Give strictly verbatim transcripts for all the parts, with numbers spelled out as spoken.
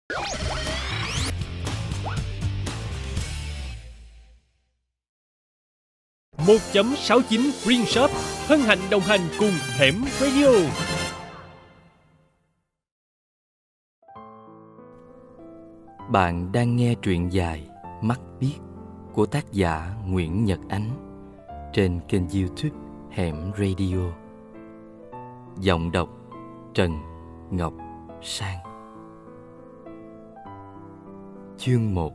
một chấm sáu chín Green Shop hân hạnh đồng hành cùng Hẻm Radio. Bạn đang nghe truyện dài Mắt Biếc của tác giả Nguyễn Nhật Ánh trên kênh YouTube Hẻm Radio. Giọng đọc Trần Ngọc Sang. Chương một.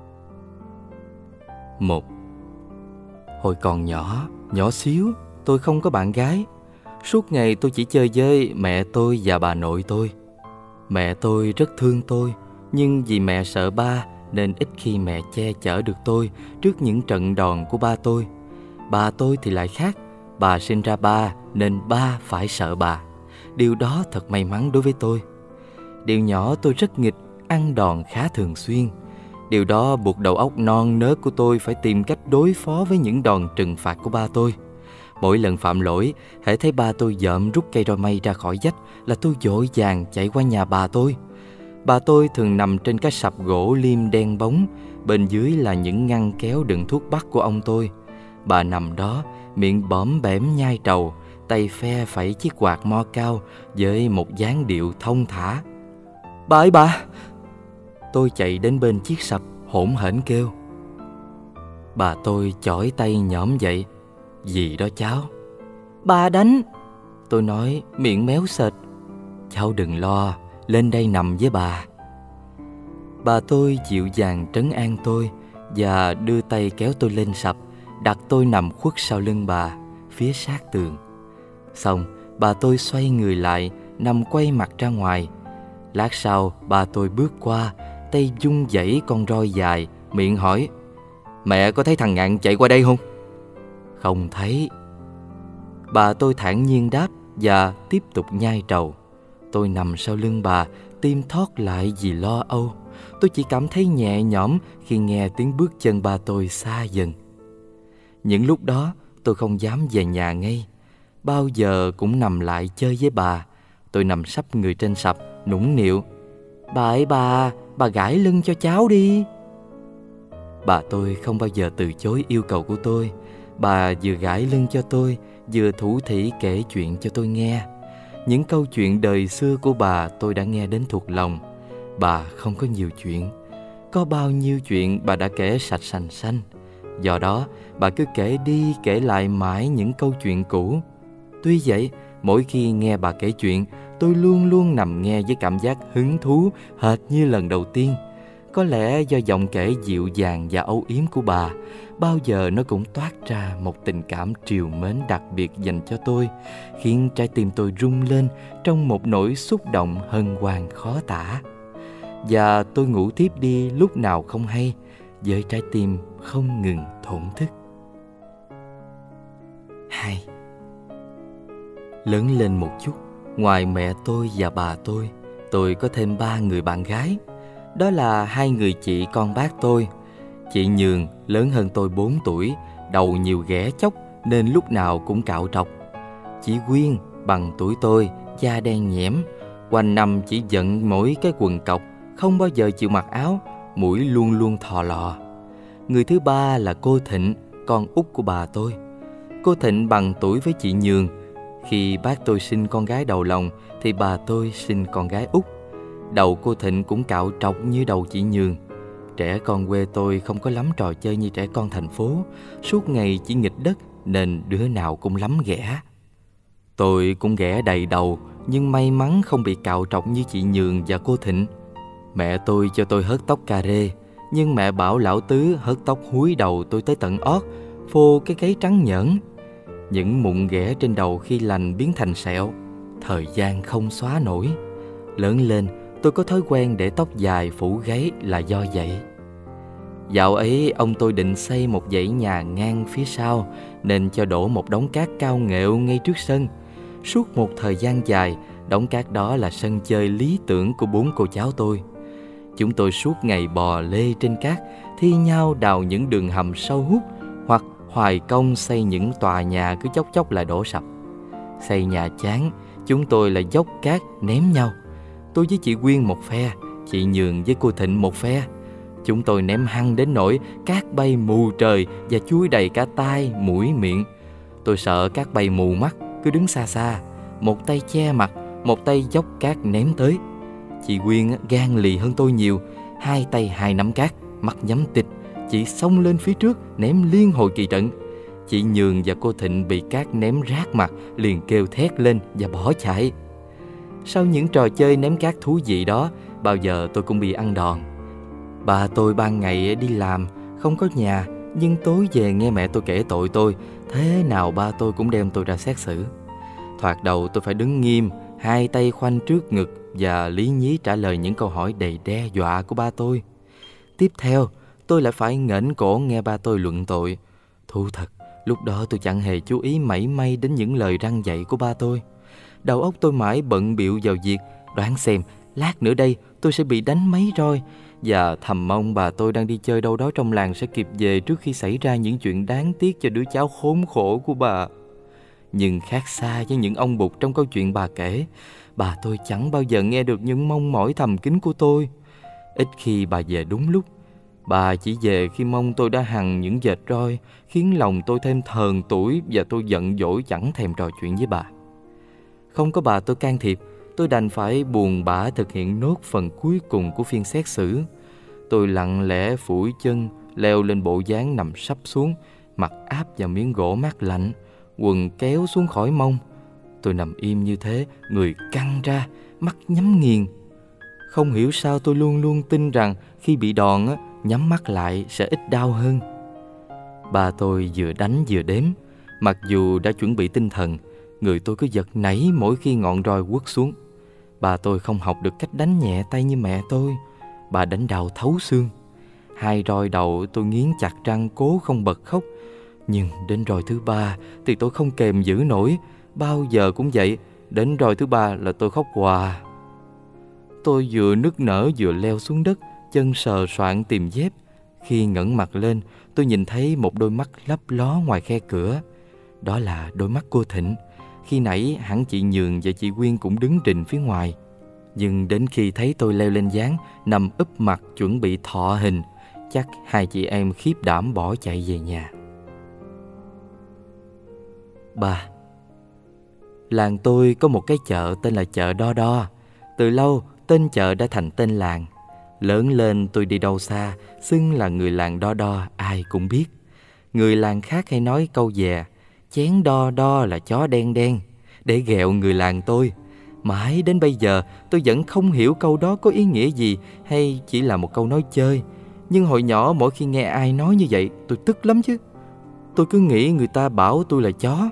Một. Hồi còn nhỏ, nhỏ xíu, tôi không có bạn gái. Suốt ngày tôi chỉ chơi với mẹ tôi và bà nội tôi. Mẹ tôi rất thương tôi, nhưng vì mẹ sợ ba nên ít khi mẹ che chở được tôi trước những trận đòn của ba tôi. Bà tôi thì lại khác, bà sinh ra ba nên ba phải sợ bà. Điều đó thật may mắn đối với tôi. Điều nhỏ tôi rất nghịch, ăn đòn khá thường xuyên. Điều đó buộc đầu óc non nớt của tôi phải tìm cách đối phó với những đòn trừng phạt của ba tôi. Mỗi lần phạm lỗi, hễ thấy ba tôi dợm rút cây roi mây ra khỏi vách là tôi vội vàng chạy qua nhà bà tôi. Bà tôi thường nằm trên cái sập gỗ lim đen bóng, bên dưới là những ngăn kéo đựng thuốc bắc của ông tôi. Bà nằm đó, miệng bõm bẻm nhai trầu, tay phe phẩy chiếc quạt mo cao với một dáng điệu thông thả. Bà ơi bà! Tôi chạy đến bên chiếc sập, hỗn hển kêu. Bà tôi chỏi tay nhõm dậy. Gì đó cháu? Bà đánh! Tôi nói miệng méo sệt. Cháu đừng lo, lên đây nằm với bà. Bà tôi dịu dàng trấn an tôi và đưa tay kéo tôi lên sập, đặt tôi nằm khuất sau lưng bà, phía sát tường. Xong, bà tôi xoay người lại, nằm quay mặt ra ngoài. Lát sau, bà tôi bước qua, tay vung vẩy con roi dài, miệng hỏi: Mẹ có thấy thằng Ngạn chạy qua đây không? Không thấy. Bà tôi thản nhiên đáp và tiếp tục nhai trầu. Tôi nằm sau lưng bà, tim thót lại vì lo âu. Tôi chỉ cảm thấy nhẹ nhõm khi nghe tiếng bước chân ba tôi xa dần. Những lúc đó, tôi không dám về nhà ngay. Bao giờ cũng nằm lại chơi với bà. Tôi nằm sấp người trên sập, nũng nịu: Bà ơi bà, bà gãi lưng cho cháu đi. Bà tôi không bao giờ từ chối yêu cầu của tôi. Bà vừa gãi lưng cho tôi, vừa thủ thỉ kể chuyện cho tôi nghe. Những câu chuyện đời xưa của bà tôi đã nghe đến thuộc lòng. Bà không có nhiều chuyện. Có bao nhiêu chuyện bà đã kể sạch sành xanh. Do đó, bà cứ kể đi kể lại mãi những câu chuyện cũ. Tuy vậy, mỗi khi nghe bà kể chuyện, tôi luôn luôn nằm nghe với cảm giác hứng thú hệt như lần đầu tiên. Có lẽ do giọng kể dịu dàng và âu yếm của bà, bao giờ nó cũng toát ra một tình cảm trìu mến đặc biệt dành cho tôi, khiến trái tim tôi rung lên trong một nỗi xúc động hân hoan khó tả. Và tôi ngủ tiếp đi lúc nào không hay, với trái tim không ngừng thổn thức. Hai. Lớn lên một chút, ngoài mẹ tôi và bà tôi, tôi có thêm ba người bạn gái. Đó là hai người chị con bác tôi. Chị Nhường lớn hơn tôi bốn tuổi, đầu nhiều ghẻ chóc nên lúc nào cũng cạo trọc. Chị Quyên bằng tuổi tôi, da đen nhẽm, quanh năm chỉ giận mỗi cái quần cộc, không bao giờ chịu mặc áo, mũi luôn luôn thò lò. Người thứ ba là cô Thịnh, con út của bà tôi. Cô Thịnh bằng tuổi với chị Nhường. Khi bác tôi sinh con gái đầu lòng thì bà tôi sinh con gái út. Đầu cô Thịnh cũng cạo trọc như đầu chị Nhường. Trẻ con quê tôi không có lắm trò chơi như trẻ con thành phố, suốt ngày chỉ nghịch đất nên đứa nào cũng lắm ghẻ. Tôi cũng ghẻ đầy đầu, nhưng may mắn không bị cạo trọc như chị Nhường và cô Thịnh. Mẹ tôi cho tôi hớt tóc cà rê, nhưng mẹ bảo lão tứ hớt tóc húi đầu tôi tới tận ót, phô cái gáy trắng nhởn. Những mụn ghẻ trên đầu khi lành biến thành sẹo, thời gian không xóa nổi. Lớn lên, tôi có thói quen để tóc dài phủ gáy là do vậy. Dạo ấy ông tôi định xây một dãy nhà ngang phía sau, nên cho đổ một đống cát cao nghệu ngay trước sân. Suốt một thời gian dài, đống cát đó là sân chơi lý tưởng của bốn cô cháu tôi. Chúng tôi suốt ngày bò lê trên cát, thi nhau đào những đường hầm sâu hút, hoặc hoài công xây những tòa nhà cứ chốc chốc lại đổ sập. Xây nhà chán, chúng tôi lại dốc cát ném nhau. Tôi với chị Quyên một phe, Chị Nhường với cô Thịnh một phe. Chúng tôi ném hăng đến nỗi cát bay mù trời và chuối đầy cả tai, mũi, miệng. Tôi sợ cát bay mù mắt, cứ đứng xa xa, một tay che mặt, một tay dốc cát ném tới. Chị Quyên gan lì hơn tôi nhiều, hai tay hai nắm cát, mắt nhắm tịt, chị xông lên phía trước ném liên hồi kỳ trận. Chị Nhường và cô Thịnh bị cát ném rát mặt, liền kêu thét lên và bỏ chạy. Sau những trò chơi ném cát thú vị đó, bao giờ tôi cũng bị ăn đòn. Bà tôi ban ngày đi làm, không có nhà, nhưng tối về nghe mẹ tôi kể tội tôi, thế nào ba tôi cũng đem tôi ra xét xử. Thoạt đầu tôi phải đứng nghiêm, hai tay khoanh trước ngực và lý nhí trả lời những câu hỏi đầy đe dọa của ba tôi. Tiếp theo, tôi lại phải nghển cổ nghe ba tôi luận tội. Thú thật, lúc đó tôi chẳng hề chú ý mảy may đến những lời răn dạy của ba tôi. Đầu óc tôi mãi bận bịu vào việc đoán xem lát nữa đây tôi sẽ bị đánh mấy roi, và thầm mong bà tôi đang đi chơi đâu đó trong làng sẽ kịp về trước khi xảy ra những chuyện đáng tiếc cho đứa cháu khốn khổ của bà. Nhưng khác xa với những ông bụt trong câu chuyện bà kể, bà tôi chẳng bao giờ nghe được những mong mỏi thầm kín của tôi. Ít khi bà về đúng lúc. Bà chỉ về khi mong tôi đã hằn những vệt roi, khiến lòng tôi thêm thờn tuổi và tôi giận dỗi chẳng thèm trò chuyện với bà. Không có bà tôi can thiệp, tôi đành phải buồn bã thực hiện nốt phần cuối cùng của phiên xét xử. Tôi lặng lẽ phủi chân, leo lên bộ dáng nằm sấp xuống, mặt áp vào miếng gỗ mát lạnh, quần kéo xuống khỏi mông. Tôi nằm im như thế, người căng ra, mắt nhắm nghiền. Không hiểu sao tôi luôn luôn tin rằng khi bị đòn, nhắm mắt lại sẽ ít đau hơn. Bà tôi vừa đánh vừa đếm. Mặc dù đã chuẩn bị tinh thần, người tôi cứ giật nảy mỗi khi ngọn roi quất xuống. Bà tôi không học được cách đánh nhẹ tay như mẹ tôi. Bà đánh đau thấu xương. Hai roi đầu tôi nghiến chặt răng cố không bật khóc. Nhưng đến roi thứ ba thì tôi không kềm giữ nổi. Bao giờ cũng vậy, đến roi thứ ba là tôi khóc òa. Tôi vừa nức nở vừa leo xuống đất, chân sờ soạng tìm dép. Khi ngẩng mặt lên, tôi nhìn thấy một đôi mắt lấp ló ngoài khe cửa. Đó là đôi mắt cô Thịnh. Khi nãy hẳn chị Nhường và chị Quyên cũng đứng rình phía ngoài. Nhưng đến khi thấy tôi leo lên gián, nằm úp mặt chuẩn bị thọ hình, chắc hai chị em khiếp đảm bỏ chạy về nhà. Ba. Làng tôi có một cái chợ tên là chợ Đo Đo. Từ lâu tên chợ đã thành tên làng. Lớn lên tôi đi đâu xa, xưng là người làng Đo Đo ai cũng biết. Người làng khác hay nói câu dè, chén đo đo là chó đen đen, để ghẹo người làng tôi. Mãi đến bây giờ tôi vẫn không hiểu câu đó có ý nghĩa gì hay chỉ là một câu nói chơi. Nhưng hồi nhỏ mỗi khi nghe ai nói như vậy tôi tức lắm chứ. Tôi cứ nghĩ người ta bảo tôi là chó.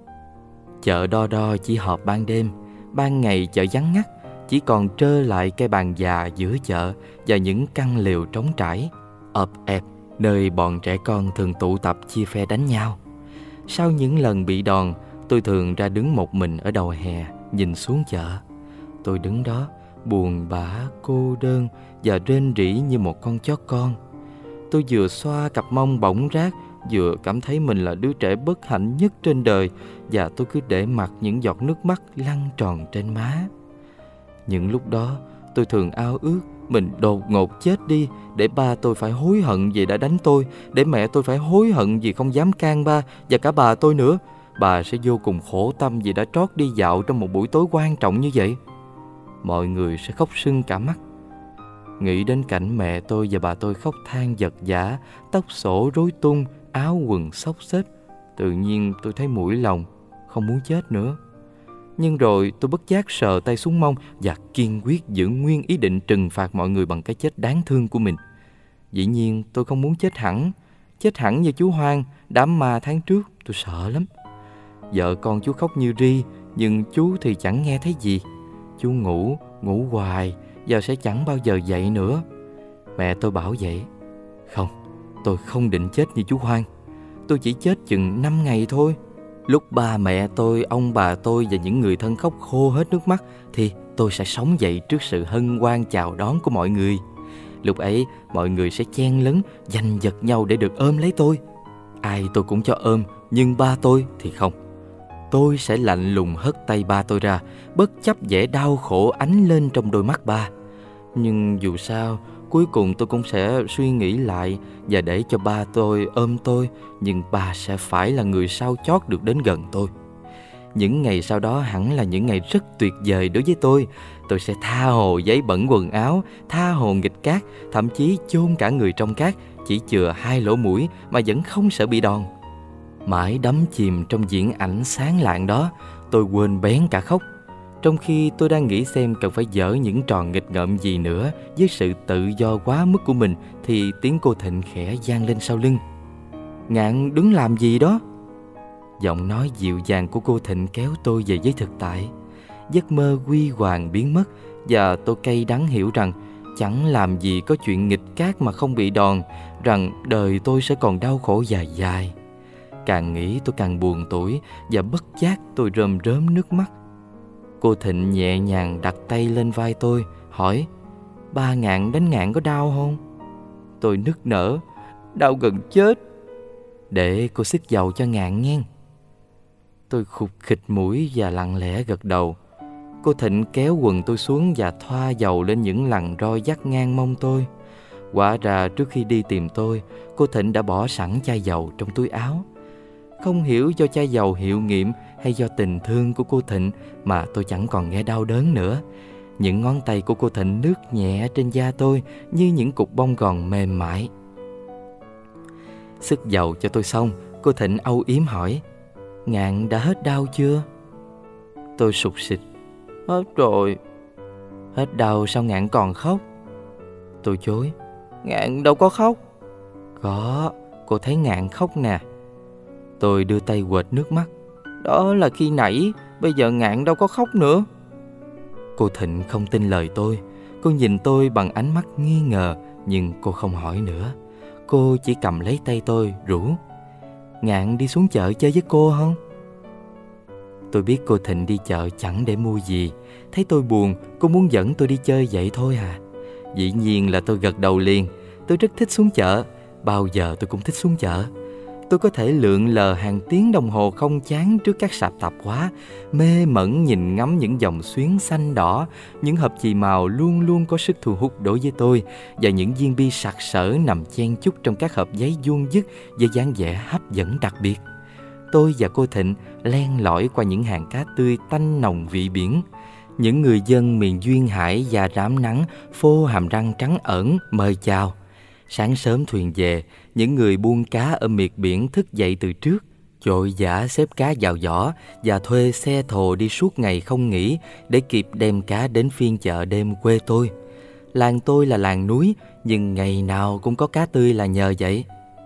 Chợ Đo Đo chỉ họp ban đêm. Ban ngày chợ vắng ngắt, chỉ còn trơ lại cây bàn già giữa chợ và những căn lều trống trải, ợp ẹp, nơi bọn trẻ con thường tụ tập chia phe đánh nhau. Sau những lần bị đòn, tôi thường ra đứng một mình ở đầu hè, nhìn xuống chợ. Tôi đứng đó, buồn bã, cô đơn và rên rỉ như một con chó con. Tôi vừa xoa cặp mông bỏng rát, vừa cảm thấy mình là đứa trẻ bất hạnh nhất trên đời, và tôi cứ để mặc những giọt nước mắt lăn tròn trên má. Những lúc đó, tôi thường ao ước mình đột ngột chết đi, để ba tôi phải hối hận vì đã đánh tôi, để mẹ tôi phải hối hận vì không dám can ba, và cả bà tôi nữa. Bà sẽ vô cùng khổ tâm vì đã trót đi dạo trong một buổi tối quan trọng như vậy. Mọi người sẽ khóc sưng cả mắt. Nghĩ đến cảnh mẹ tôi và bà tôi khóc than vật vã, tóc xổ rối tung, áo quần xốc xếch, tự nhiên tôi thấy mũi lòng, không muốn chết nữa. Nhưng rồi tôi bất giác sờ tay xuống mông và kiên quyết giữ nguyên ý định trừng phạt mọi người bằng cái chết đáng thương của mình. Dĩ nhiên tôi không muốn chết hẳn, chết hẳn như chú Hoang, đám ma tháng trước, tôi sợ lắm. Vợ con chú khóc như ri, nhưng chú thì chẳng nghe thấy gì. Chú ngủ, ngủ hoài, và sẽ chẳng bao giờ dậy nữa. Mẹ tôi bảo vậy. Không, tôi không định chết như chú Hoang. Tôi chỉ chết chừng năm ngày thôi. Lúc ba mẹ tôi, ông bà tôi và những người thân khóc khô hết nước mắt, thì tôi sẽ sống dậy trước sự hân hoan chào đón của mọi người. Lúc ấy mọi người sẽ chen lấn, giành giật nhau để được ôm lấy tôi. Ai tôi cũng cho ôm, nhưng ba tôi thì không. Tôi sẽ lạnh lùng hất tay ba tôi ra, bất chấp vẻ đau khổ ánh lên trong đôi mắt ba. Nhưng dù sao, cuối cùng tôi cũng sẽ suy nghĩ lại và để cho ba tôi ôm tôi, nhưng ba sẽ phải là người sau chót được đến gần tôi. Những ngày sau đó hẳn là những ngày rất tuyệt vời đối với tôi. Tôi sẽ tha hồ giấy bẩn quần áo, tha hồ nghịch cát, thậm chí chôn cả người trong cát, chỉ chừa hai lỗ mũi mà vẫn không sợ bị đòn. Mãi đắm chìm trong diễn ảnh sáng lạng đó, tôi quên bén cả khóc. Trong khi tôi đang nghĩ xem cần phải dở những trò nghịch ngợm gì nữa với sự tự do quá mức của mình, thì tiếng cô Thịnh khẽ vang lên sau lưng. Ngạn đứng làm gì đó? Giọng nói dịu dàng của cô Thịnh kéo tôi về với thực tại. Giấc mơ huy hoàng biến mất, và tôi cay đắng hiểu rằng chẳng làm gì có chuyện nghịch cát mà không bị đòn, rằng đời tôi sẽ còn đau khổ dài dài. Càng nghĩ tôi càng buồn tủi, và bất giác tôi rơm rớm nước mắt. Cô Thịnh nhẹ nhàng đặt tay lên vai tôi, hỏi: Ba Ngạn đánh Ngạn có đau không? Tôi nức nở: Đau gần chết. Để cô xức dầu cho Ngạn nghe. Tôi khục khịch mũi và lặng lẽ gật đầu. Cô Thịnh kéo quần tôi xuống và thoa dầu lên những lằn roi dắt ngang mông tôi. Quả ra trước khi đi tìm tôi, cô Thịnh đã bỏ sẵn chai dầu trong túi áo. Không hiểu do chai dầu hiệu nghiệm hay do tình thương của cô Thịnh mà tôi chẳng còn nghe đau đớn nữa. Những ngón tay của cô Thịnh lướt nhẹ trên da tôi như những cục bông gòn mềm mại. Xức dầu cho tôi xong, cô Thịnh âu yếm hỏi: Ngạn đã hết đau chưa? Tôi sụt sịt: Hết rồi. Hết đau sao Ngạn còn khóc? Tôi chối: Ngạn đâu có khóc. Có, cô thấy Ngạn khóc nè. Tôi đưa tay quệt nước mắt: Đó là khi nãy, bây giờ Ngạn đâu có khóc nữa. Cô Thịnh không tin lời tôi. Cô nhìn tôi bằng ánh mắt nghi ngờ, nhưng cô không hỏi nữa. Cô chỉ cầm lấy tay tôi rủ: Ngạn đi xuống chợ chơi với cô không? Tôi biết cô Thịnh đi chợ chẳng để mua gì. Thấy tôi buồn, cô muốn dẫn tôi đi chơi vậy thôi à. Dĩ nhiên là tôi gật đầu liền. Tôi rất thích xuống chợ. Bao giờ tôi cũng thích xuống chợ. Tôi có thể lượn lờ hàng tiếng đồng hồ không chán trước các sạp tạp hóa, mê mẩn nhìn ngắm những dòng xuyến xanh đỏ, những hộp chì màu luôn luôn có sức thu hút đối với tôi, và những viên bi sặc sỡ nằm chen chúc trong các hộp giấy vuông vức với dáng vẻ hấp dẫn đặc biệt. Tôi và cô Thịnh len lỏi qua những hàng cá tươi tanh nồng vị biển. Những người dân miền duyên hải da rám nắng, phô hàm răng trắng ẩn mời chào. Sáng sớm thuyền về, những người buôn cá ở miệt biển thức dậy từ trước, vội vã xếp cá vào giỏ và thuê xe thồ đi suốt ngày không nghỉ để kịp đem cá đến phiên chợ đêm quê tôi. Làng tôi là làng núi, nhưng ngày nào cũng có cá tươi là nhờ vậy.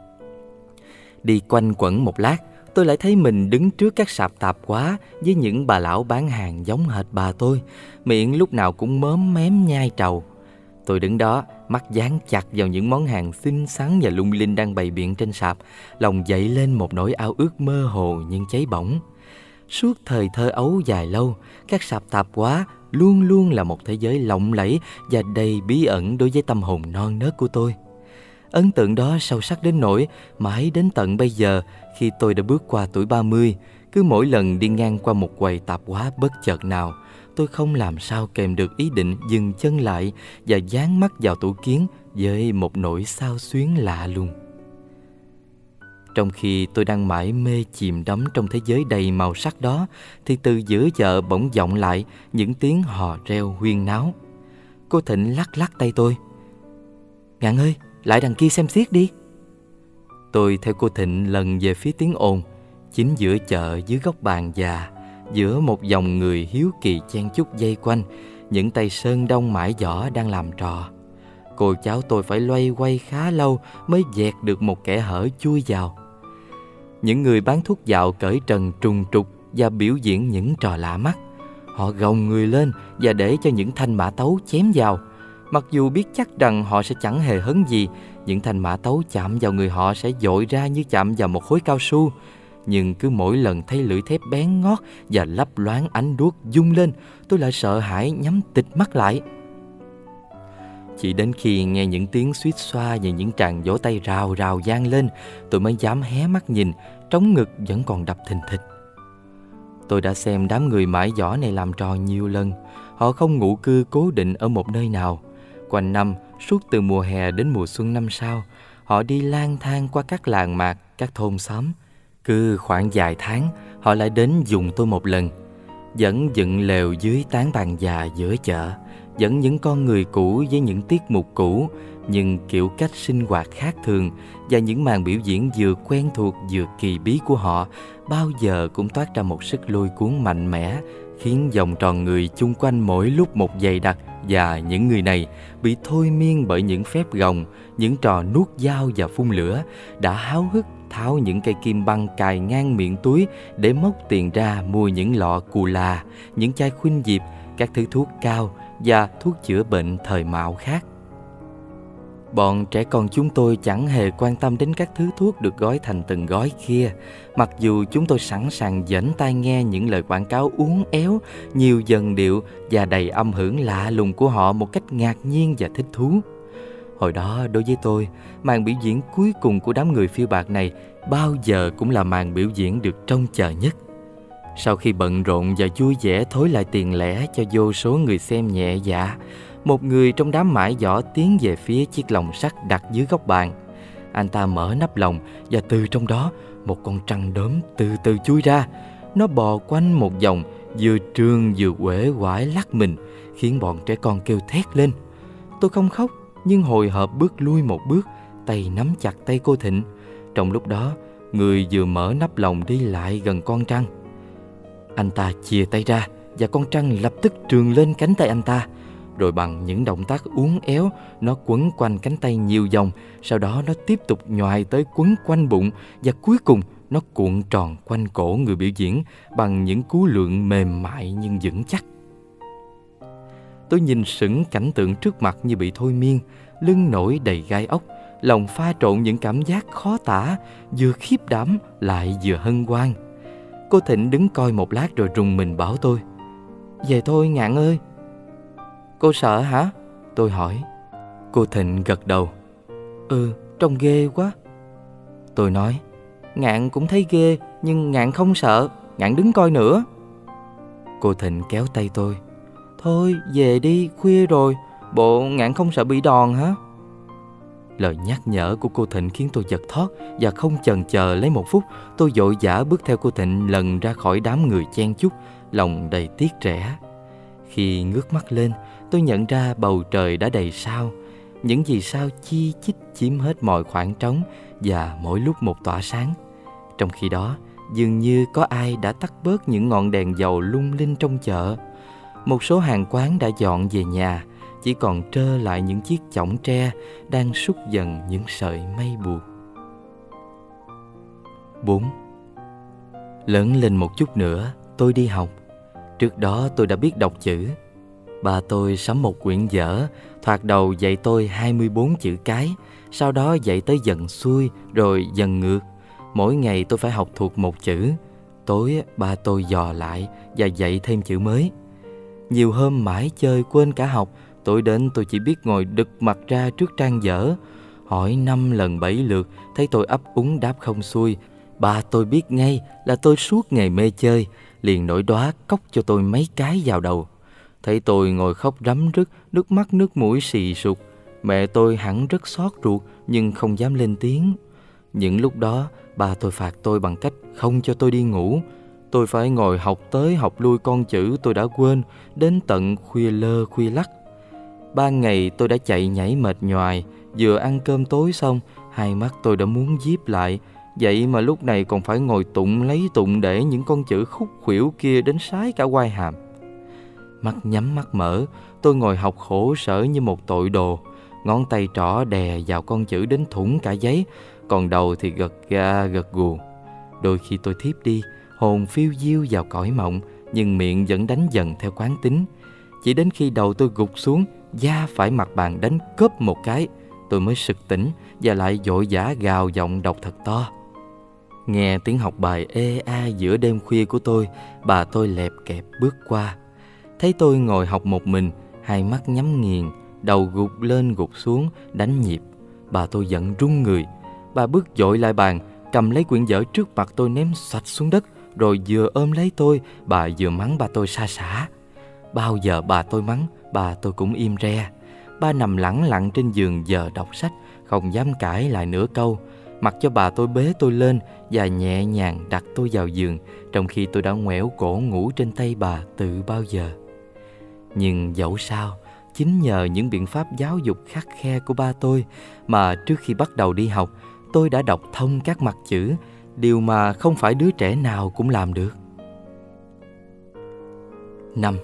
Đi quanh quẩn một lát, tôi lại thấy mình đứng trước các sạp tạp hóa với những bà lão bán hàng giống hệt bà tôi, miệng lúc nào cũng móm mém nhai trầu. Tôi đứng đó, mắt dán chặt vào những món hàng xinh xắn và lung linh đang bày biện trên sạp, lòng dậy lên một nỗi ao ước mơ hồ nhưng cháy bỏng. Suốt thời thơ ấu dài lâu, các sạp tạp hóa luôn luôn là một thế giới lộng lẫy và đầy bí ẩn đối với tâm hồn non nớt của tôi. Ấn tượng đó sâu sắc đến nỗi mãi đến tận bây giờ, khi tôi đã bước qua tuổi ba mươi, cứ mỗi lần đi ngang qua một quầy tạp hóa bất chợt nào, tôi không làm sao kèm được ý định dừng chân lại và dán mắt vào tủ kiến với một nỗi xao xuyến lạ lùng. Trong khi tôi đang mải mê chìm đắm trong thế giới đầy màu sắc đó, thì từ giữa chợ bỗng vọng lại những tiếng hò reo huyên náo. Cô Thịnh lắc lắc tay tôi: Ngạn ơi, lại đằng kia xem xiết đi. Tôi theo cô Thịnh lần về phía tiếng ồn. Chính giữa chợ, dưới góc bàn già, giữa một dòng người hiếu kỳ chen chúc dây quanh, những tay sơn đông mãi giỏ đang làm trò. Cô cháu tôi phải loay quay khá lâu mới dẹt được một kẽ hở chui vào. Những người bán thuốc dạo cởi trần trùng trục và biểu diễn những trò lạ mắt. Họ gồng người lên và để cho những thanh mã tấu chém vào. Mặc dù biết chắc rằng họ sẽ chẳng hề hấn gì, những thanh mã tấu chạm vào người họ sẽ dội ra như chạm vào một khối cao su. Nhưng cứ mỗi lần thấy lưỡi thép bén ngót và lấp loáng ánh đuốc rung lên, tôi lại sợ hãi nhắm tịt mắt lại. Chỉ đến khi nghe những tiếng suýt xoa và những tràng vỗ tay rào rào vang lên, tôi mới dám hé mắt nhìn, trống ngực vẫn còn đập thình thịch. Tôi đã xem đám người mãi giỏ này làm trò nhiều lần. Họ không ngụ cư cố định ở một nơi nào. quanh năm, suốt từ mùa hè đến mùa xuân năm sau, họ đi lang thang qua các làng mạc, các thôn xóm. Cứ khoảng vài tháng, họ lại đến dùng tôi một lần. Vẫn dựng lều dưới tán bàn già giữa chợ, vẫn những con người cũ với những tiết mục cũ, nhưng kiểu cách sinh hoạt khác thường, và những màn biểu diễn vừa quen thuộc vừa kỳ bí của họ bao giờ cũng toát ra một sức lôi cuốn mạnh mẽ, khiến vòng tròn người chung quanh mỗi lúc một dày đặc, và những người này bị thôi miên bởi những phép gồng, những trò nuốt dao và phun lửa, đã háo hức tháo những cây kim băng cài ngang miệng túi để móc tiền ra mua những lọ cù là, những chai khuynh diệp, các thứ thuốc cao và thuốc chữa bệnh thời mạo khác. Bọn trẻ con chúng tôi chẳng hề quan tâm đến các thứ thuốc được gói thành từng gói kia, mặc dù chúng tôi sẵn sàng dễn tai nghe những lời quảng cáo uốn éo, nhiều dần điệu và đầy âm hưởng lạ lùng của họ một cách ngạc nhiên và thích thú. Hồi đó, đối với tôi, màn biểu diễn cuối cùng của đám người phiêu bạt này bao giờ cũng là màn biểu diễn được trông chờ nhất. Sau khi bận rộn và vui vẻ thối lại tiền lẻ cho vô số người xem nhẹ dạ, một người trong đám mãi giỏ tiến về phía chiếc lồng sắt đặt dưới góc bàn. Anh ta mở nắp lồng và từ trong đó một con trăng đốm từ từ chui ra. Nó bò quanh một vòng, vừa trương vừa uể oải lắc mình, khiến bọn trẻ con kêu thét lên. Tôi không khóc, nhưng hồi hộp bước lui một bước, tay nắm chặt tay cô Thịnh. Trong lúc đó, người vừa mở nắp lồng đi lại gần con trăng. Anh ta chìa tay ra và con trăng lập tức trườn lên cánh tay anh ta. Rồi bằng những động tác uốn éo, nó quấn quanh cánh tay nhiều vòng. Sau đó nó tiếp tục nhoài tới quấn quanh bụng, và cuối cùng nó cuộn tròn quanh cổ người biểu diễn bằng những cú lượn mềm mại nhưng vững chắc. Tôi nhìn sững cảnh tượng trước mặt như bị thôi miên, lưng nổi đầy gai ốc, lòng pha trộn những cảm giác khó tả, vừa khiếp đảm lại vừa hân hoan. Cô Thịnh đứng coi một lát rồi rùng mình bảo tôi: "Về thôi Ngạn ơi." "Cô sợ hả?" tôi hỏi. Cô Thịnh gật đầu. "Ừ, trông ghê quá." Tôi nói: "Ngạn cũng thấy ghê, nhưng Ngạn không sợ, Ngạn đứng coi nữa." Cô Thịnh kéo tay tôi: "Thôi về đi, khuya rồi, bộ Ngạn không sợ bị đòn hả?" Lời nhắc nhở của cô Thịnh khiến tôi giật thót, và không chần chờ lấy một phút, tôi vội vã bước theo cô Thịnh lần ra khỏi đám người chen chúc, lòng đầy tiếc rẻ. Khi ngước mắt lên, tôi nhận ra bầu trời đã đầy sao. Những vì sao chi chít chiếm hết mọi khoảng trống và mỗi lúc một tỏa sáng. Trong khi đó, dường như có ai đã tắt bớt những ngọn đèn dầu lung linh trong chợ. Một số hàng quán đã dọn về nhà, chỉ còn trơ lại những chiếc chõng tre đang sút dần những sợi mây buồn. bốn. Lớn lên một chút nữa, tôi đi học. Trước đó tôi đã biết đọc chữ. Bà tôi sắm một quyển vở, thoạt đầu dạy tôi hai mươi bốn chữ cái, sau đó dạy tới dần xuôi, rồi dần ngược. Mỗi ngày tôi phải học thuộc một chữ. Tối ba tôi dò lại và dạy thêm chữ mới. Nhiều hôm mãi chơi quên cả học, tối đến tôi chỉ biết ngồi đực mặt ra trước trang vở. Hỏi năm lần bảy lượt, thấy tôi ấp úng đáp không xuôi, ba tôi biết ngay là tôi suốt ngày mê chơi, liền nổi đoá cốc cho tôi mấy cái vào đầu. Thấy tôi ngồi khóc rắm rứt, nước mắt nước mũi xì sụt, mẹ tôi hẳn rất xót ruột nhưng không dám lên tiếng. Những lúc đó, ba tôi phạt tôi bằng cách không cho tôi đi ngủ. Tôi phải ngồi học tới học lui con chữ tôi đã quên, đến tận khuya lơ khuya lắc. Ban ngày tôi đã chạy nhảy mệt nhoài, vừa ăn cơm tối xong, hai mắt tôi đã muốn díp lại. Vậy mà lúc này còn phải ngồi tụng lấy tụng để những con chữ khúc khuỷu kia đến sái cả quai hàm. Mắt nhắm mắt mở, tôi ngồi học khổ sở như một tội đồ. Ngón tay trỏ đè vào con chữ đến thủng cả giấy, còn đầu thì gật ga gật gù. Đôi khi tôi thiếp đi, hồn phiêu diêu vào cõi mộng, nhưng miệng vẫn đánh dần theo quán tính. Chỉ đến khi đầu tôi gục xuống, da phải mặt bàn đánh cóp một cái, tôi mới sực tỉnh và lại vội vã gào giọng đọc thật to. Nghe tiếng học bài ê a giữa đêm khuya của tôi, bà tôi lẹp kẹp bước qua. Thấy tôi ngồi học một mình, hai mắt nhắm nghiền, đầu gục lên gục xuống, đánh nhịp. Bà tôi giận run người. Bà bước vội lại bàn, cầm lấy quyển vở trước mặt tôi ném xoạch xuống đất, rồi vừa ôm lấy tôi, bà vừa mắng bà tôi sa sả. Bao giờ bà tôi mắng, bà tôi cũng im re. ba nằm lẳng lặng trên giường giờ đọc sách, không dám cãi lại nửa câu. Mặc cho bà tôi bế tôi lên và nhẹ nhàng đặt tôi vào giường, trong khi tôi đã ngoẻo cổ ngủ trên tay bà từ bao giờ. Nhưng dẫu sao, chính nhờ những biện pháp giáo dục khắt khe của ba tôi mà trước khi bắt đầu đi học, tôi đã đọc thông các mặt chữ, điều mà không phải đứa trẻ nào cũng làm được. Năm.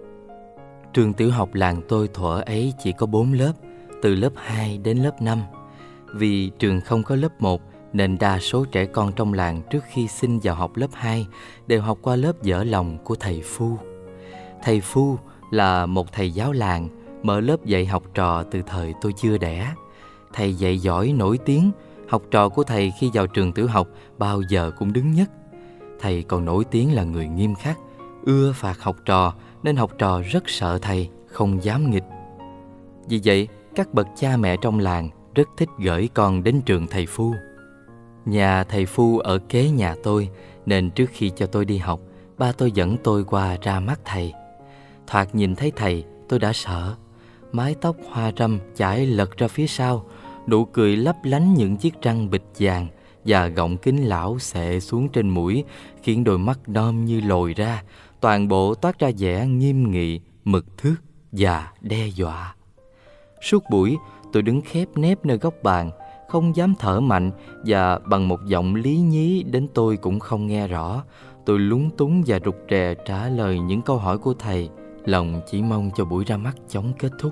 Trường tiểu học làng tôi thuở ấy chỉ có bốn lớp, từ lớp hai đến lớp năm. Vì trường không có lớp một, nên đa số trẻ con trong làng trước khi xin vào học lớp hai đều học qua lớp dở lòng của thầy Phu. Thầy Phu là một thầy giáo làng, mở lớp dạy học trò từ thời tôi chưa đẻ. Thầy dạy giỏi nổi tiếng, học trò của thầy khi vào trường tiểu học bao giờ cũng đứng nhất. Thầy còn nổi tiếng là người nghiêm khắc, ưa phạt học trò, nên học trò rất sợ thầy, không dám nghịch. Vì vậy, các bậc cha mẹ trong làng rất thích gửi con đến trường thầy Phu. Nhà thầy Phu ở kế nhà tôi, nên trước khi cho tôi đi học, ba tôi dẫn tôi qua ra mắt thầy. Thoạt nhìn thấy thầy, tôi đã sợ. Mái tóc hoa râm chải lật ra phía sau, nụ cười lấp lánh những chiếc răng bịch vàng và gọng kính lão xệ xuống trên mũi, khiến đôi mắt đom như lồi ra, toàn bộ toát ra vẻ nghiêm nghị, mực thước và đe dọa. Suốt buổi, tôi đứng khép nép nơi góc bàn, không dám thở mạnh, và bằng một giọng lý nhí đến tôi cũng không nghe rõ, tôi lúng túng và rụt rè trả lời những câu hỏi của thầy, lòng chỉ mong cho buổi ra mắt chóng kết thúc.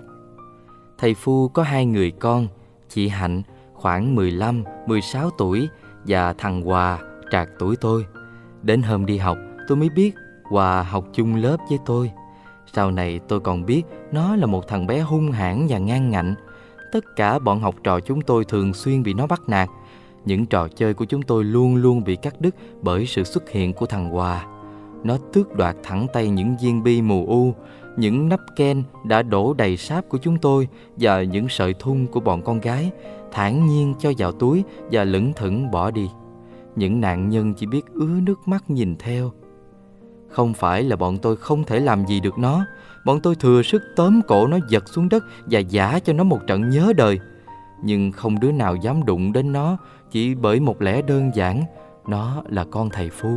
Thầy Phu có hai người con, chị Hạnh khoảng mười lăm, mười sáu tuổi và thằng Hòa trạc tuổi tôi. Đến hôm đi học, tôi mới biết Hòa học chung lớp với tôi. Sau này tôi còn biết nó là một thằng bé hung hãn và ngang ngạnh. Tất cả bọn học trò chúng tôi thường xuyên bị nó bắt nạt. Những trò chơi của chúng tôi luôn luôn bị cắt đứt bởi sự xuất hiện của thằng Hòa. Nó tước đoạt thẳng tay những viên bi mù u, những nắp ken đã đổ đầy sáp của chúng tôi và những sợi thun của bọn con gái, thản nhiên cho vào túi và lững thững bỏ đi. Những nạn nhân chỉ biết ứa nước mắt nhìn theo. Không phải là bọn tôi không thể làm gì được nó. Bọn tôi thừa sức tóm cổ nó giật xuống đất và giã cho nó một trận nhớ đời. Nhưng không đứa nào dám đụng đến nó, chỉ bởi một lẽ đơn giản, nó là con thầy Phu.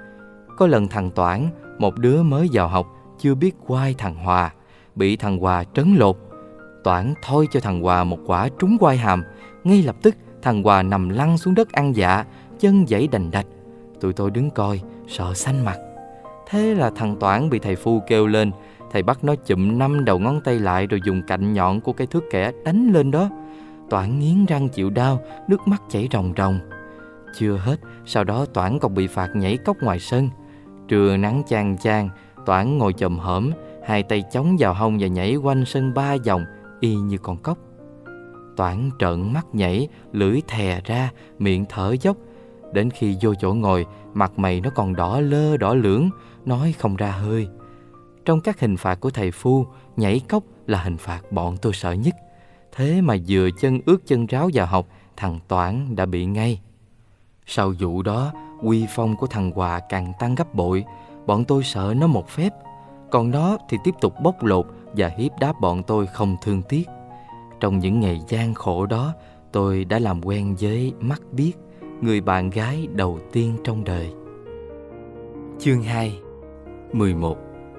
Có lần thằng Toản, một đứa mới vào học, chưa biết quai thằng Hòa, bị thằng Hòa trấn lột. Toản thôi cho thằng Hòa một quả trúng quai hàm. Ngay lập tức thằng Hòa nằm lăn xuống đất ăn dạ, chân giãy đành đạch. Tụi tôi đứng coi, sợ xanh mặt. Thế là thằng Toản bị thầy Phu kêu lên. Thầy bắt nó chụm năm đầu ngón tay lại, rồi dùng cạnh nhọn của cây thước kẻ đánh lên đó. Toản nghiến răng chịu đau, nước mắt chảy ròng ròng. Chưa hết, sau đó Toản còn bị phạt nhảy cóc ngoài sân. Trưa nắng chang chang, Toản ngồi chồm hổm, hai tay chống vào hông và nhảy quanh sân ba vòng, y như con cóc. Toản trợn mắt nhảy, lưỡi thè ra, miệng thở dốc. Đến khi vô chỗ ngồi, mặt mày nó còn đỏ lơ đỏ lưỡng, nói không ra hơi. Trong các hình phạt của thầy Phu, nhảy cóc là hình phạt bọn tôi sợ nhất. Thế mà vừa chân ướt chân ráo vào học, thằng Toản đã bị ngay. Sau vụ đó, uy phong của thằng Hòa càng tăng gấp bội. Bọn tôi sợ nó một phép, còn nó thì tiếp tục bóc lột và hiếp đáp bọn tôi không thương tiếc. Trong những ngày gian khổ đó, tôi đã làm quen với Mắt Biếc, người bạn gái đầu tiên trong đời. Chương hai. mười một.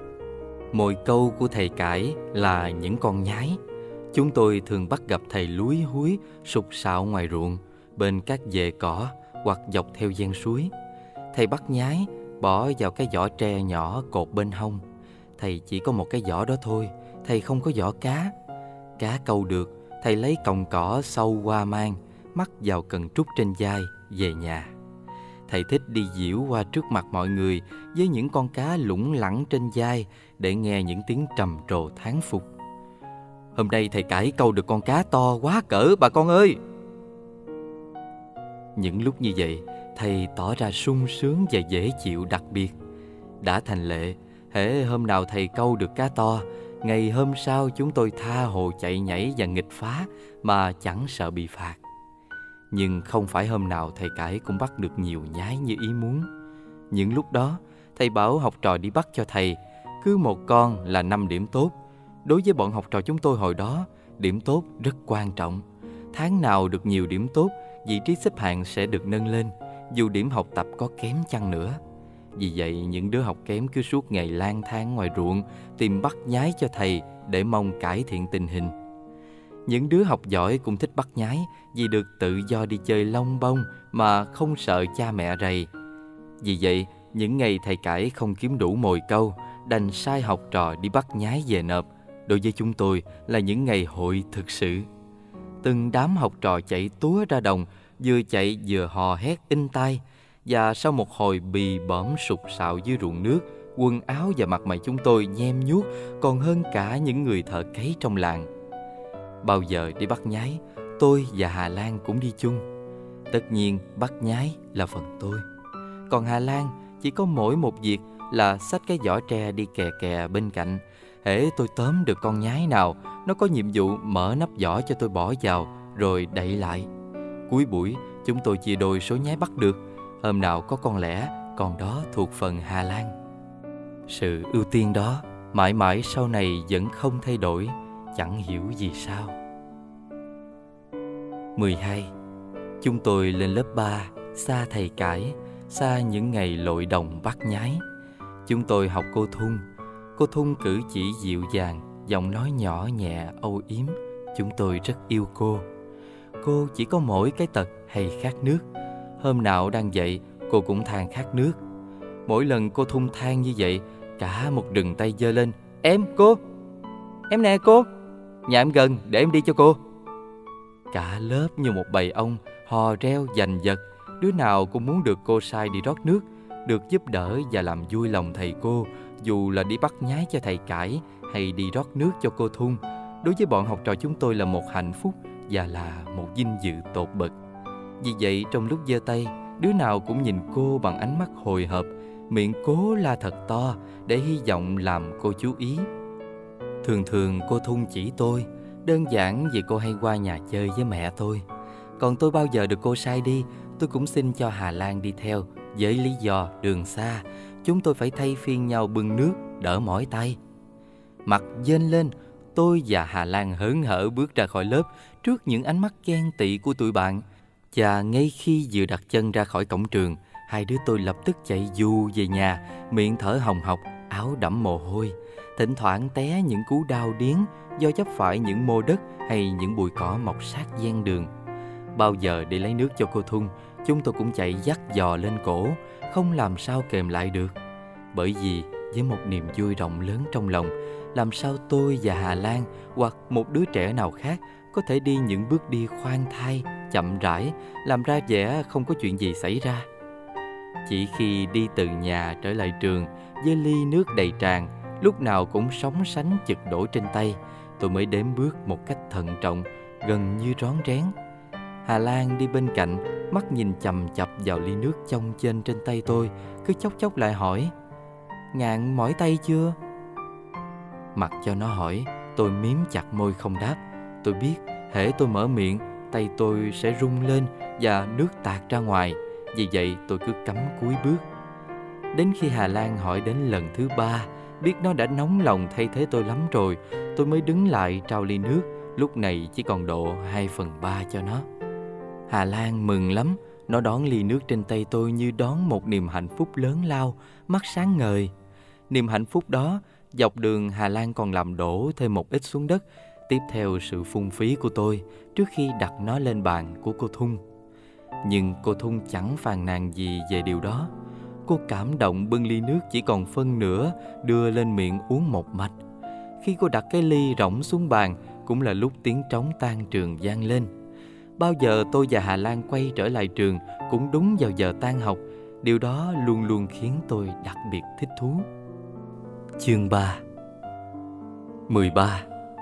Mồi câu của thầy cãi là những con nhái. Chúng tôi thường bắt gặp thầy lúi húi, sục sạo ngoài ruộng, bên các về cỏ hoặc dọc theo ven suối. Thầy bắt nhái, bỏ vào cái giỏ tre nhỏ cột bên hông. Thầy chỉ có một cái giỏ đó thôi, thầy không có giỏ cá. Cá câu được, thầy lấy còng cỏ sâu qua mang, mắc vào cần trúc trên vai, về nhà. Thầy thích đi diễu qua trước mặt mọi người với những con cá lủng lẳng trên vai để nghe những tiếng trầm trồ thán phục. Hôm nay thầy cãi câu được con cá to quá cỡ bà con ơi! Những lúc như vậy, thầy tỏ ra sung sướng và dễ chịu đặc biệt. Đã thành lệ, hễ hôm nào thầy câu được cá to, ngày hôm sau chúng tôi tha hồ chạy nhảy và nghịch phá mà chẳng sợ bị phạt. Nhưng không phải hôm nào thầy cãi cũng bắt được nhiều nhái như ý muốn. Những lúc đó, thầy bảo học trò đi bắt cho thầy, cứ một con là năm điểm tốt. Đối với bọn học trò chúng tôi hồi đó, điểm tốt rất quan trọng. Tháng nào được nhiều điểm tốt, vị trí xếp hạng sẽ được nâng lên, dù điểm học tập có kém chăng nữa. Vì vậy, những đứa học kém cứ suốt ngày lang thang ngoài ruộng, tìm bắt nhái cho thầy để mong cải thiện tình hình. Những đứa học giỏi cũng thích bắt nhái vì được tự do đi chơi lông bông mà không sợ cha mẹ rầy. Vì vậy, những ngày thầy cãi không kiếm đủ mồi câu, đành sai học trò đi bắt nhái về nộp. Đối với chúng tôi là những ngày hội thực sự. Từng đám học trò chạy túa ra đồng, vừa chạy vừa hò hét in tai. Và sau một hồi bì bõm sục sạo dưới ruộng nước, quần áo và mặt mày chúng tôi nhem nhuốc còn hơn cả những người thợ cấy trong làng. Bao giờ đi bắt nhái, tôi và Hà Lan cũng đi chung. Tất nhiên bắt nhái là phần tôi, còn Hà Lan chỉ có mỗi một việc là xách cái giỏ tre đi kè kè bên cạnh. Hễ tôi tóm được con nhái nào, nó có nhiệm vụ mở nắp giỏ cho tôi bỏ vào rồi đậy lại. Cuối buổi chúng tôi chia đôi số nhái bắt được. Hôm nào có con lẻ, con đó thuộc phần Hà Lan. Sự ưu tiên đó mãi mãi sau này vẫn không thay đổi, chẳng hiểu vì sao. mười hai. Chúng tôi lên lớp ba, xa thầy cãi, xa những ngày lội đồng bắt nhái. Chúng tôi học cô Thung. Cô Thung cử chỉ dịu dàng, giọng nói nhỏ nhẹ âu yếm. Chúng tôi rất yêu cô. Cô chỉ có mỗi cái tật hay khát nước. Hôm nào đang dậy, cô cũng than khát nước. Mỗi lần cô Thung than như vậy, cả một rừng tay giơ lên. Em, cô! Em nè cô! Nhà em gần, để em đi cho cô. Cả lớp như một bầy ong, hò reo giành giật. Đứa nào cũng muốn được cô sai đi rót nước, được giúp đỡ và làm vui lòng thầy cô, dù là đi bắt nhái cho thầy cãi hay đi rót nước cho cô Thung. Đối với bọn học trò chúng tôi là một hạnh phúc và là một vinh dự tột bậc. Vì vậy trong lúc giơ tay, đứa nào cũng nhìn cô bằng ánh mắt hồi hộp, miệng cố la thật to để hy vọng làm cô chú ý. Thường thường cô Thung chỉ tôi, đơn giản vì cô hay qua nhà chơi với mẹ tôi. Còn tôi bao giờ được cô sai đi, tôi cũng xin cho Hà Lan đi theo, với lý do đường xa, chúng tôi phải thay phiên nhau bưng nước, đỡ mỏi tay. Mặt dên lên, tôi và Hà Lan hớn hở bước ra khỏi lớp trước những ánh mắt ghen tị của tụi bạn. Và ngay khi vừa đặt chân ra khỏi cổng trường, hai đứa tôi lập tức chạy dù về nhà, miệng thở hồng hộc, áo đẫm mồ hôi. Thỉnh thoảng té những cú đau điếng do chấp phải những mô đất hay những bụi cỏ mọc sát ven đường. Bao giờ để lấy nước cho cô Thung, chúng tôi cũng chạy dắt giò lên cổ, không làm sao kềm lại được. Bởi vì với một niềm vui rộng lớn trong lòng, làm sao tôi và Hà Lan hoặc một đứa trẻ nào khác có thể đi những bước đi khoan thai, chậm rãi, làm ra vẻ không có chuyện gì xảy ra. Chỉ khi đi từ nhà trở lại trường với ly nước đầy tràn, lúc nào cũng sóng sánh chực đổ trên tay, tôi mới đếm bước một cách thận trọng, gần như rón rén. Hà Lan đi bên cạnh, mắt nhìn chằm chặp vào ly nước chông chênh trên tay tôi, cứ chốc chốc lại hỏi: Ngạn mỏi tay chưa? Mặc cho nó hỏi, tôi miếm chặt môi không đáp. Tôi biết hễ tôi mở miệng, tay tôi sẽ rung lên và nước tạt ra ngoài. Vì vậy tôi cứ cắm cúi bước. Đến khi Hà Lan hỏi đến lần thứ ba, biết nó đã nóng lòng thay thế tôi lắm rồi, tôi mới đứng lại trao ly nước, lúc này chỉ còn độ hai phần ba cho nó. Hà Lan mừng lắm, nó đón ly nước trên tay tôi như đón một niềm hạnh phúc lớn lao, mắt sáng ngời. Niềm hạnh phúc đó, dọc đường Hà Lan còn làm đổ thêm một ít xuống đất, tiếp theo sự phung phí của tôi trước khi đặt nó lên bàn của cô Thung. Nhưng cô Thung chẳng phàn nàn gì về điều đó. Cô cảm động bưng ly nước chỉ còn phân nửa, đưa lên miệng uống một mạch. Khi cô đặt cái ly rỗng xuống bàn, cũng là lúc tiếng trống tan trường vang lên. Bao giờ tôi và Hà Lan quay trở lại trường cũng đúng vào giờ tan học. Điều đó luôn luôn khiến tôi đặc biệt thích thú. Chương ba. mười ba.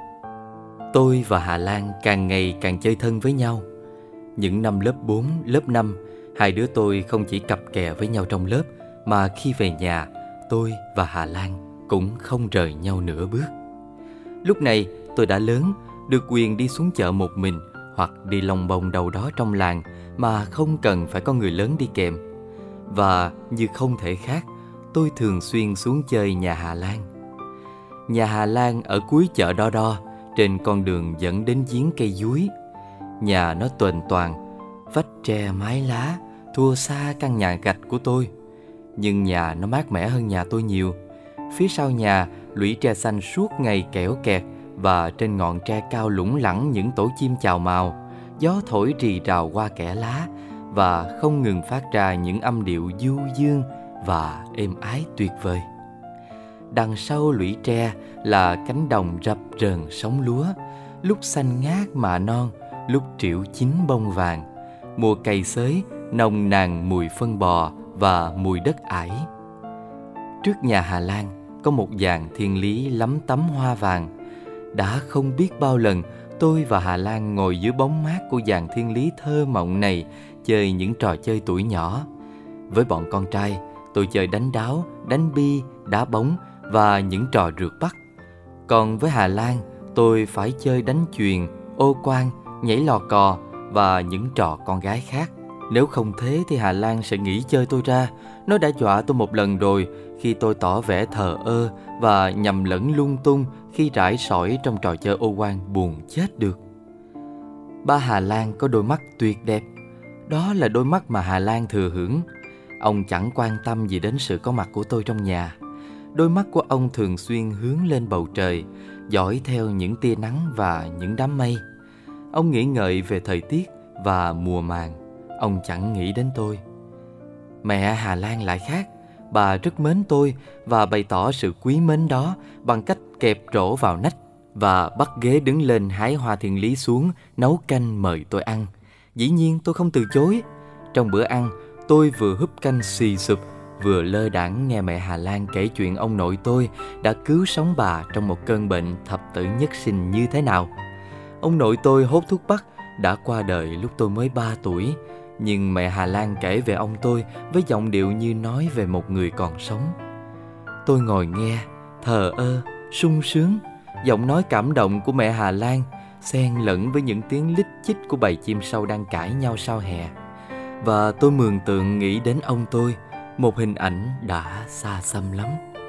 Tôi và Hà Lan càng ngày càng chơi thân với nhau. Những năm lớp bốn, lớp năm, hai đứa tôi không chỉ cặp kè với nhau trong lớp, mà khi về nhà, tôi và Hà Lan cũng không rời nhau nửa bước. Lúc này tôi đã lớn, được quyền đi xuống chợ một mình hoặc đi lông bông đâu đó trong làng mà không cần phải có người lớn đi kèm. Và như không thể khác, tôi thường xuyên xuống chơi nhà Hà Lan. Nhà Hà Lan ở cuối chợ Đo Đo, trên con đường dẫn đến giếng cây dúi. Nhà nó tuềnh toàng, vách tre mái lá, thua xa căn nhà gạch của tôi. Nhưng nhà nó mát mẻ hơn nhà tôi nhiều. Phía sau nhà, lũy tre xanh suốt ngày kẽo kẹt, và trên ngọn tre cao lủng lẳng những tổ chim chào mào. Gió thổi rì rào qua kẽ lá và không ngừng phát ra những âm điệu du dương và êm ái tuyệt vời. Đằng sau lũy tre là cánh đồng rập rờn sóng lúa, lúc xanh ngát mạ non, lúc trĩu chín bông vàng. Mùa cày xới nồng nàn mùi phân bò và mùi đất ải. Trước nhà Hà Lan có một giàn thiên lý lắm tắm hoa vàng. Đã không biết bao lần tôi và Hà Lan ngồi dưới bóng mát của giàn thiên lý thơ mộng này, chơi những trò chơi tuổi nhỏ. Với bọn con trai, tôi chơi đánh đáo, đánh bi, đá bóng và những trò rượt bắt. Còn với Hà Lan, tôi phải chơi đánh chuyền, ô quan, nhảy lò cò và những trò con gái khác. Nếu không thế thì Hà Lan sẽ nghỉ chơi tôi ra. Nó đã dọa tôi một lần rồi khi tôi tỏ vẻ thờ ơ và nhầm lẫn lung tung khi rải sỏi trong trò chơi ô quan buồn chết được. Ba Hà Lan có đôi mắt tuyệt đẹp. Đó là đôi mắt mà Hà Lan thừa hưởng. Ông chẳng quan tâm gì đến sự có mặt của tôi trong nhà. Đôi mắt của ông thường xuyên hướng lên bầu trời, dõi theo những tia nắng và những đám mây. Ông nghĩ ngợi về thời tiết và mùa màng. Ông chẳng nghĩ đến tôi. Mẹ Hà Lan lại khác. Bà rất mến tôi và bày tỏ sự quý mến đó bằng cách kẹp rổ vào nách và bắt ghế đứng lên hái hoa thiên lý xuống, nấu canh mời tôi ăn. Dĩ nhiên tôi không từ chối. Trong bữa ăn, tôi vừa húp canh xì sụp, vừa lơ đãng nghe mẹ Hà Lan kể chuyện ông nội tôi đã cứu sống bà trong một cơn bệnh thập tử nhất sinh như thế nào. Ông nội tôi hốt thuốc bắc, đã qua đời lúc tôi mới ba tuổi. Nhưng mẹ Hà Lan kể về ông tôi với giọng điệu như nói về một người còn sống. Tôi ngồi nghe, thờ ơ, sung sướng. Giọng nói cảm động của mẹ Hà Lan xen lẫn với những tiếng lít chích của bầy chim sâu đang cãi nhau sau hè. Và tôi mường tượng nghĩ đến ông tôi, một hình ảnh đã xa xăm lắm.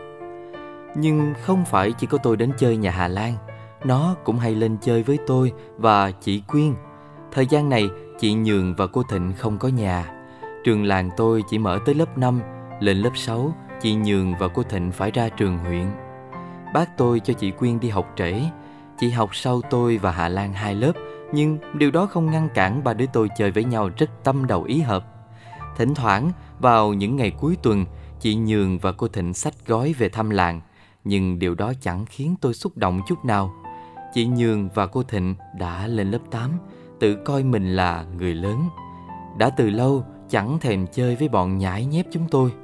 Nhưng không phải chỉ có tôi đến chơi nhà Hà Lan. Nó cũng hay lên chơi với tôi và chị Quyên. Thời gian này, chị Nhường và cô Thịnh không có nhà. Trường làng tôi chỉ mở tới lớp năm. Lên lớp sáu, chị Nhường và cô Thịnh phải ra trường huyện. Bác tôi cho chị Quyên đi học trễ. Chị học sau tôi và Hà Lan hai lớp. Nhưng điều đó không ngăn cản ba đứa tôi chơi với nhau rất tâm đầu ý hợp. Thỉnh thoảng, vào những ngày cuối tuần, chị Nhường và cô Thịnh xách gói về thăm làng. Nhưng điều đó chẳng khiến tôi xúc động chút nào. Chị Nhường và cô Thịnh đã lên lớp tám, tự coi mình là người lớn. Đã từ lâu chẳng thèm chơi với bọn nhãi nhép chúng tôi.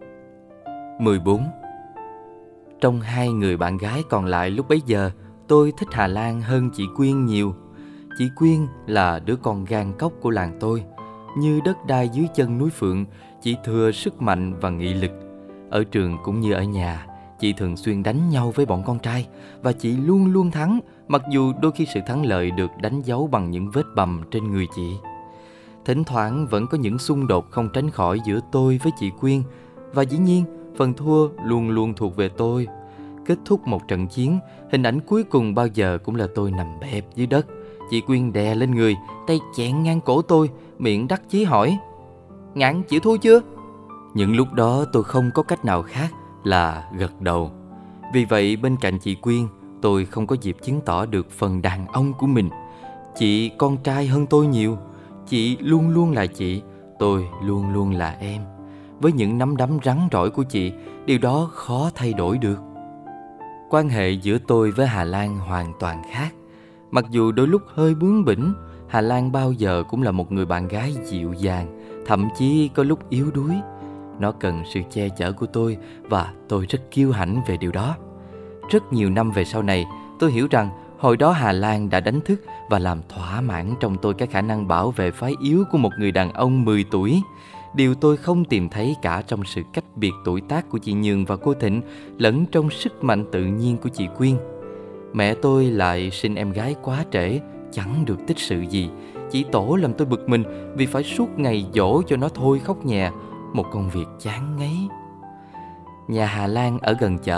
mười bốn. Trong hai người bạn gái còn lại lúc bấy giờ, tôi thích Hà Lan hơn chị Quyên nhiều. Chị Quyên là đứa con gan cóc của làng tôi. Như đất đai dưới chân núi Phượng, chị thừa sức mạnh và nghị lực. Ở trường cũng như ở nhà, chị thường xuyên đánh nhau với bọn con trai và chị luôn luôn thắng, mặc dù đôi khi sự thắng lợi được đánh dấu bằng những vết bầm trên người chị. Thỉnh thoảng vẫn có những xung đột không tránh khỏi giữa tôi với chị Quyên, và dĩ nhiên phần thua luôn luôn thuộc về tôi. Kết thúc một trận chiến, hình ảnh cuối cùng bao giờ cũng là tôi nằm bẹp dưới đất, chị Quyên đè lên người, tay chẹn ngang cổ tôi, miệng đắc chí hỏi: "Ngạn chịu thua chưa?" Những lúc đó tôi không có cách nào khác là gật đầu. Vì vậy bên cạnh chị Quyên, tôi không có dịp chứng tỏ được phần đàn ông của mình. Chị con trai hơn tôi nhiều. Chị luôn luôn là chị, tôi luôn luôn là em. Với những nắm đấm rắn rỏi của chị, điều đó khó thay đổi được. Quan hệ giữa tôi với Hà Lan hoàn toàn khác. Mặc dù đôi lúc hơi bướng bỉnh, Hà Lan bao giờ cũng là một người bạn gái dịu dàng, thậm chí có lúc yếu đuối. Nó cần sự che chở của tôi và tôi rất kiêu hãnh về điều đó. Rất nhiều năm về sau này, tôi hiểu rằng hồi đó Hà Lan đã đánh thức và làm thỏa mãn trong tôi cái khả năng bảo vệ phái yếu của một người đàn ông mười tuổi. Điều tôi không tìm thấy cả trong sự cách biệt tuổi tác của chị Nhường và cô Thịnh, lẫn trong sức mạnh tự nhiên của chị Quyên. Mẹ tôi lại sinh em gái quá trễ, chẳng được tích sự gì. Chị tổ làm tôi bực mình vì phải suốt ngày dỗ cho nó thôi khóc nhè, một công việc chán ngấy. Nhà Hà Lan ở gần chợ,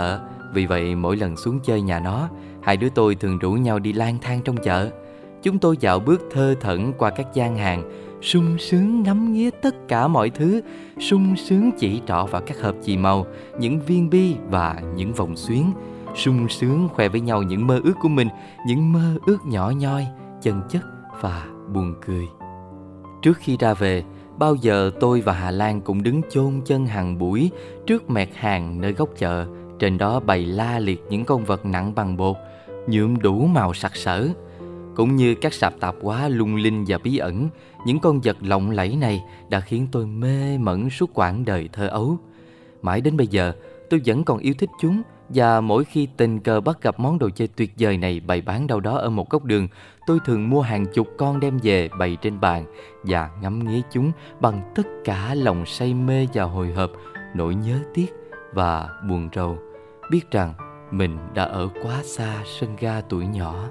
Vì vậy mỗi lần xuống chơi nhà nó, hai đứa tôi thường rủ nhau đi lang thang trong chợ. Chúng tôi dạo bước thơ thẩn qua các gian hàng, sung sướng ngắm nghía tất cả mọi thứ, sung sướng chỉ trỏ vào các hộp chì màu, những viên bi và những vòng xuyến, sung sướng khoe với nhau những mơ ước của mình, những mơ ước nhỏ nhoi, chân chất và buồn cười. Trước khi ra về, bao giờ tôi và Hà Lan cũng đứng chôn chân hàng buổi trước mẹt hàng nơi góc chợ. Trên đó bày la liệt những con vật nặng bằng bột, nhuộm đủ màu sặc sỡ. Cũng như các sạp tạp hóa lung linh và bí ẩn, những con vật lộng lẫy này đã khiến tôi mê mẩn suốt quãng đời thơ ấu. Mãi đến bây giờ, tôi vẫn còn yêu thích chúng, và mỗi khi tình cờ bắt gặp món đồ chơi tuyệt vời này bày bán đâu đó ở một góc đường, tôi thường mua hàng chục con đem về bày trên bàn và ngắm nghía chúng bằng tất cả lòng say mê và hồi hộp, nỗi nhớ tiếc và buồn rầu, biết rằng mình đã ở quá xa sân ga tuổi nhỏ.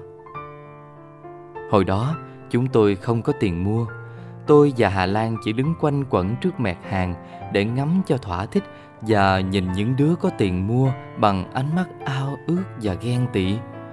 Hồi đó, chúng tôi không có tiền mua. Tôi và Hà Lan chỉ đứng quanh quẩn trước mẹt hàng để ngắm cho thỏa thích và nhìn những đứa có tiền mua bằng ánh mắt ao ước và ghen tị.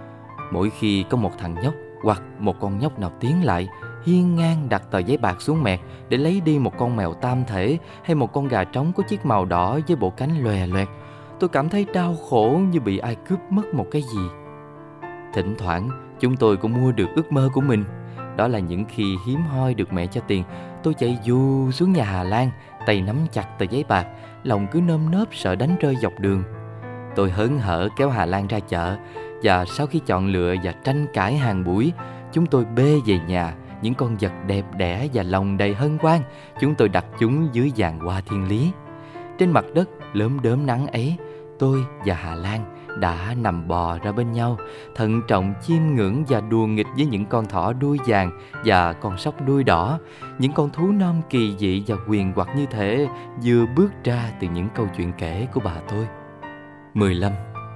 Mỗi khi có một thằng nhóc hoặc một con nhóc nào tiến lại, hiên ngang đặt tờ giấy bạc xuống mẹt để lấy đi một con mèo tam thể hay một con gà trống có chiếc màu đỏ với bộ cánh lòe loẹt, tôi cảm thấy đau khổ như bị ai cướp mất một cái gì. Thỉnh thoảng, chúng tôi cũng mua được ước mơ của mình. Đó là những khi hiếm hoi được mẹ cho tiền, tôi chạy dù xuống nhà Hà Lan, tay nắm chặt tờ giấy bạc, lòng cứ nơm nớp sợ đánh rơi dọc đường. Tôi hớn hở kéo Hà Lan ra chợ, và sau khi chọn lựa và tranh cãi hàng buổi, chúng tôi bê về nhà những con vật đẹp đẽ và lòng đầy hân hoan. Chúng tôi đặt chúng dưới giàn hoa thiên lý. Trên mặt đất lớm đớm nắng ấy, tôi và Hà Lan đã nằm bò ra bên nhau, thận trọng chiêm ngưỡng và đùa nghịch với những con thỏ đuôi vàng và con sóc đuôi đỏ, những con thú non kỳ dị và huyền hoặc như thể vừa bước ra từ những câu chuyện kể của bà tôi. mười lăm.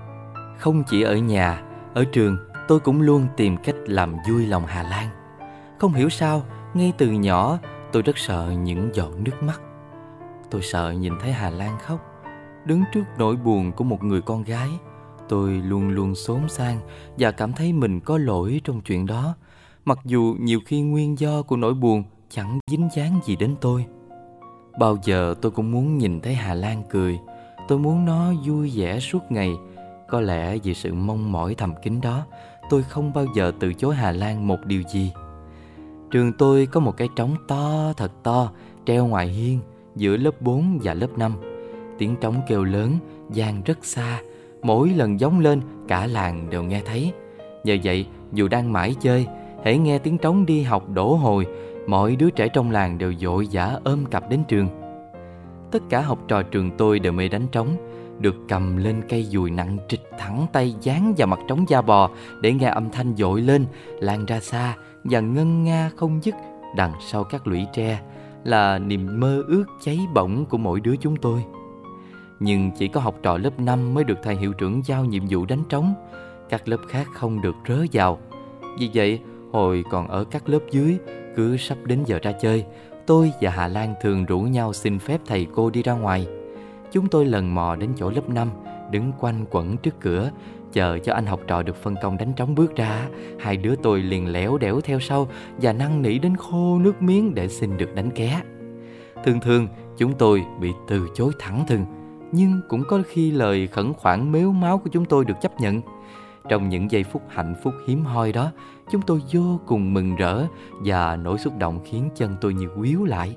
Không chỉ ở nhà, ở trường, tôi cũng luôn tìm cách làm vui lòng Hà Lan. Không hiểu sao, ngay từ nhỏ, tôi rất sợ những giọt nước mắt. Tôi sợ nhìn thấy Hà Lan khóc. Đứng trước nỗi buồn của một người con gái, tôi luôn luôn xốn xang và cảm thấy mình có lỗi trong chuyện đó, mặc dù nhiều khi nguyên do của nỗi buồn chẳng dính dáng gì đến tôi. Bao giờ tôi cũng muốn nhìn thấy Hà Lan cười. Tôi muốn nó vui vẻ suốt ngày. Có lẽ vì sự mong mỏi thầm kín đó, tôi không bao giờ từ chối Hà Lan một điều gì. Trường tôi có một cái trống to thật to treo ngoài hiên giữa lớp bốn và lớp năm. Tiếng trống kêu lớn, vang rất xa. Mỗi lần gióng lên, cả làng đều nghe thấy. Nhờ vậy, dù đang mải chơi, hễ nghe tiếng trống đi học đổ hồi, mọi đứa trẻ trong làng đều vội vã ôm cặp đến trường. Tất cả học trò trường tôi đều mê đánh trống, được cầm lên cây dùi nặng trịch thẳng tay dán vào mặt trống da bò để nghe âm thanh dội lên, lan ra xa và ngân nga không dứt đằng sau các lũy tre, là niềm mơ ước cháy bỏng của mỗi đứa chúng tôi. Nhưng chỉ có học trò lớp năm mới được thầy hiệu trưởng giao nhiệm vụ đánh trống. Các lớp khác không được rớ vào. Vì vậy, hồi còn ở các lớp dưới, cứ sắp đến giờ ra chơi, tôi và Hà Lan thường rủ nhau xin phép thầy cô đi ra ngoài. Chúng tôi lần mò đến chỗ lớp năm, đứng quanh quẩn trước cửa, chờ cho anh học trò được phân công đánh trống bước ra. Hai đứa tôi liền lẻo đẻo theo sau và năn nỉ đến khô nước miếng để xin được đánh ké. Thường thường, chúng tôi bị từ chối thẳng thừng, nhưng cũng có khi lời khẩn khoản mếu máo của chúng tôi được chấp nhận. Trong những giây phút hạnh phúc hiếm hoi đó, chúng tôi vô cùng mừng rỡ và nỗi xúc động khiến chân tôi như quýu lại.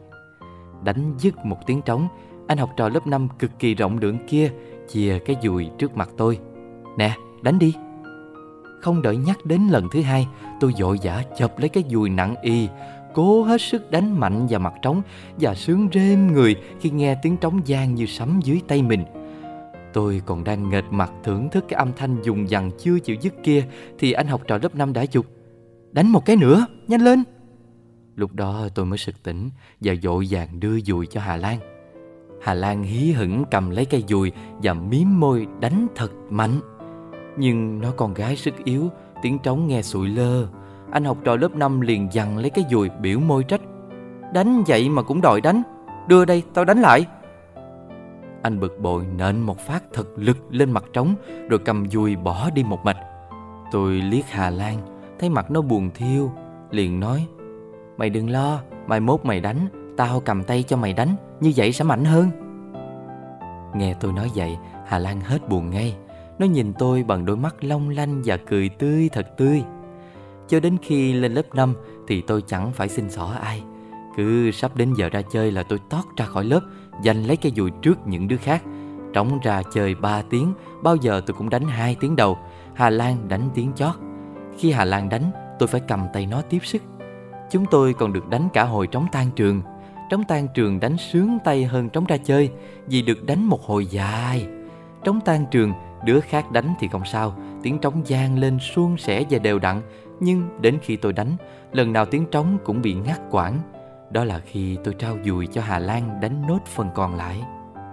Đánh dứt một tiếng trống, anh học trò lớp năm cực kỳ rộng lượng kia chìa cái dùi trước mặt tôi. Nè, đánh đi. Không đợi nhắc đến lần thứ hai, tôi vội vã chộp lấy cái dùi nặng y, cố hết sức đánh mạnh vào mặt trống và sướng rêm người khi nghe tiếng trống vang như sấm dưới tay mình. Tôi còn đang nghệt mặt thưởng thức cái âm thanh dùng dằng chưa chịu dứt kia thì anh học trò lớp năm đã giục: đánh một cái nữa, nhanh lên. Lúc đó tôi mới sực tỉnh và vội vàng đưa dùi cho Hà Lan. Hà Lan hí hửng cầm lấy cây dùi và mím môi đánh thật mạnh. Nhưng nó con gái sức yếu, tiếng trống nghe sụi lơ. Anh học trò lớp năm liền giằng lấy cái dùi biểu môi trách: đánh vậy mà cũng đòi đánh, đưa đây tao đánh lại. Anh bực bội nện một phát thật lực lên mặt trống, rồi cầm dùi bỏ đi một mạch. Tôi liếc Hà Lan, thấy mặt nó buồn thiêu, liền nói: "Mày đừng lo, mai mốt mày đánh, tao cầm tay cho mày đánh, như vậy sẽ mạnh hơn." Nghe tôi nói vậy, Hà Lan hết buồn ngay. Nó nhìn tôi bằng đôi mắt long lanh và cười tươi thật tươi. Cho đến khi lên lớp năm thì tôi chẳng phải xin xỏ ai. Cứ sắp đến giờ ra chơi là tôi tót ra khỏi lớp, giành lấy cái dùi trước những đứa khác. Trống ra chơi ba tiếng, bao giờ tôi cũng đánh hai tiếng đầu. Hà Lan đánh tiếng chót. Khi Hà Lan đánh, tôi phải cầm tay nó tiếp sức. Chúng tôi còn được đánh cả hồi trống tan trường. Trống tan trường đánh sướng tay hơn trống ra chơi, vì được đánh một hồi dài. Trống tan trường, đứa khác đánh thì không sao, tiếng trống vang lên suôn sẻ và đều đặn. Nhưng đến khi tôi đánh, lần nào tiếng trống cũng bị ngắt quãng. Đó là khi tôi trao dùi cho Hà Lan đánh nốt phần còn lại.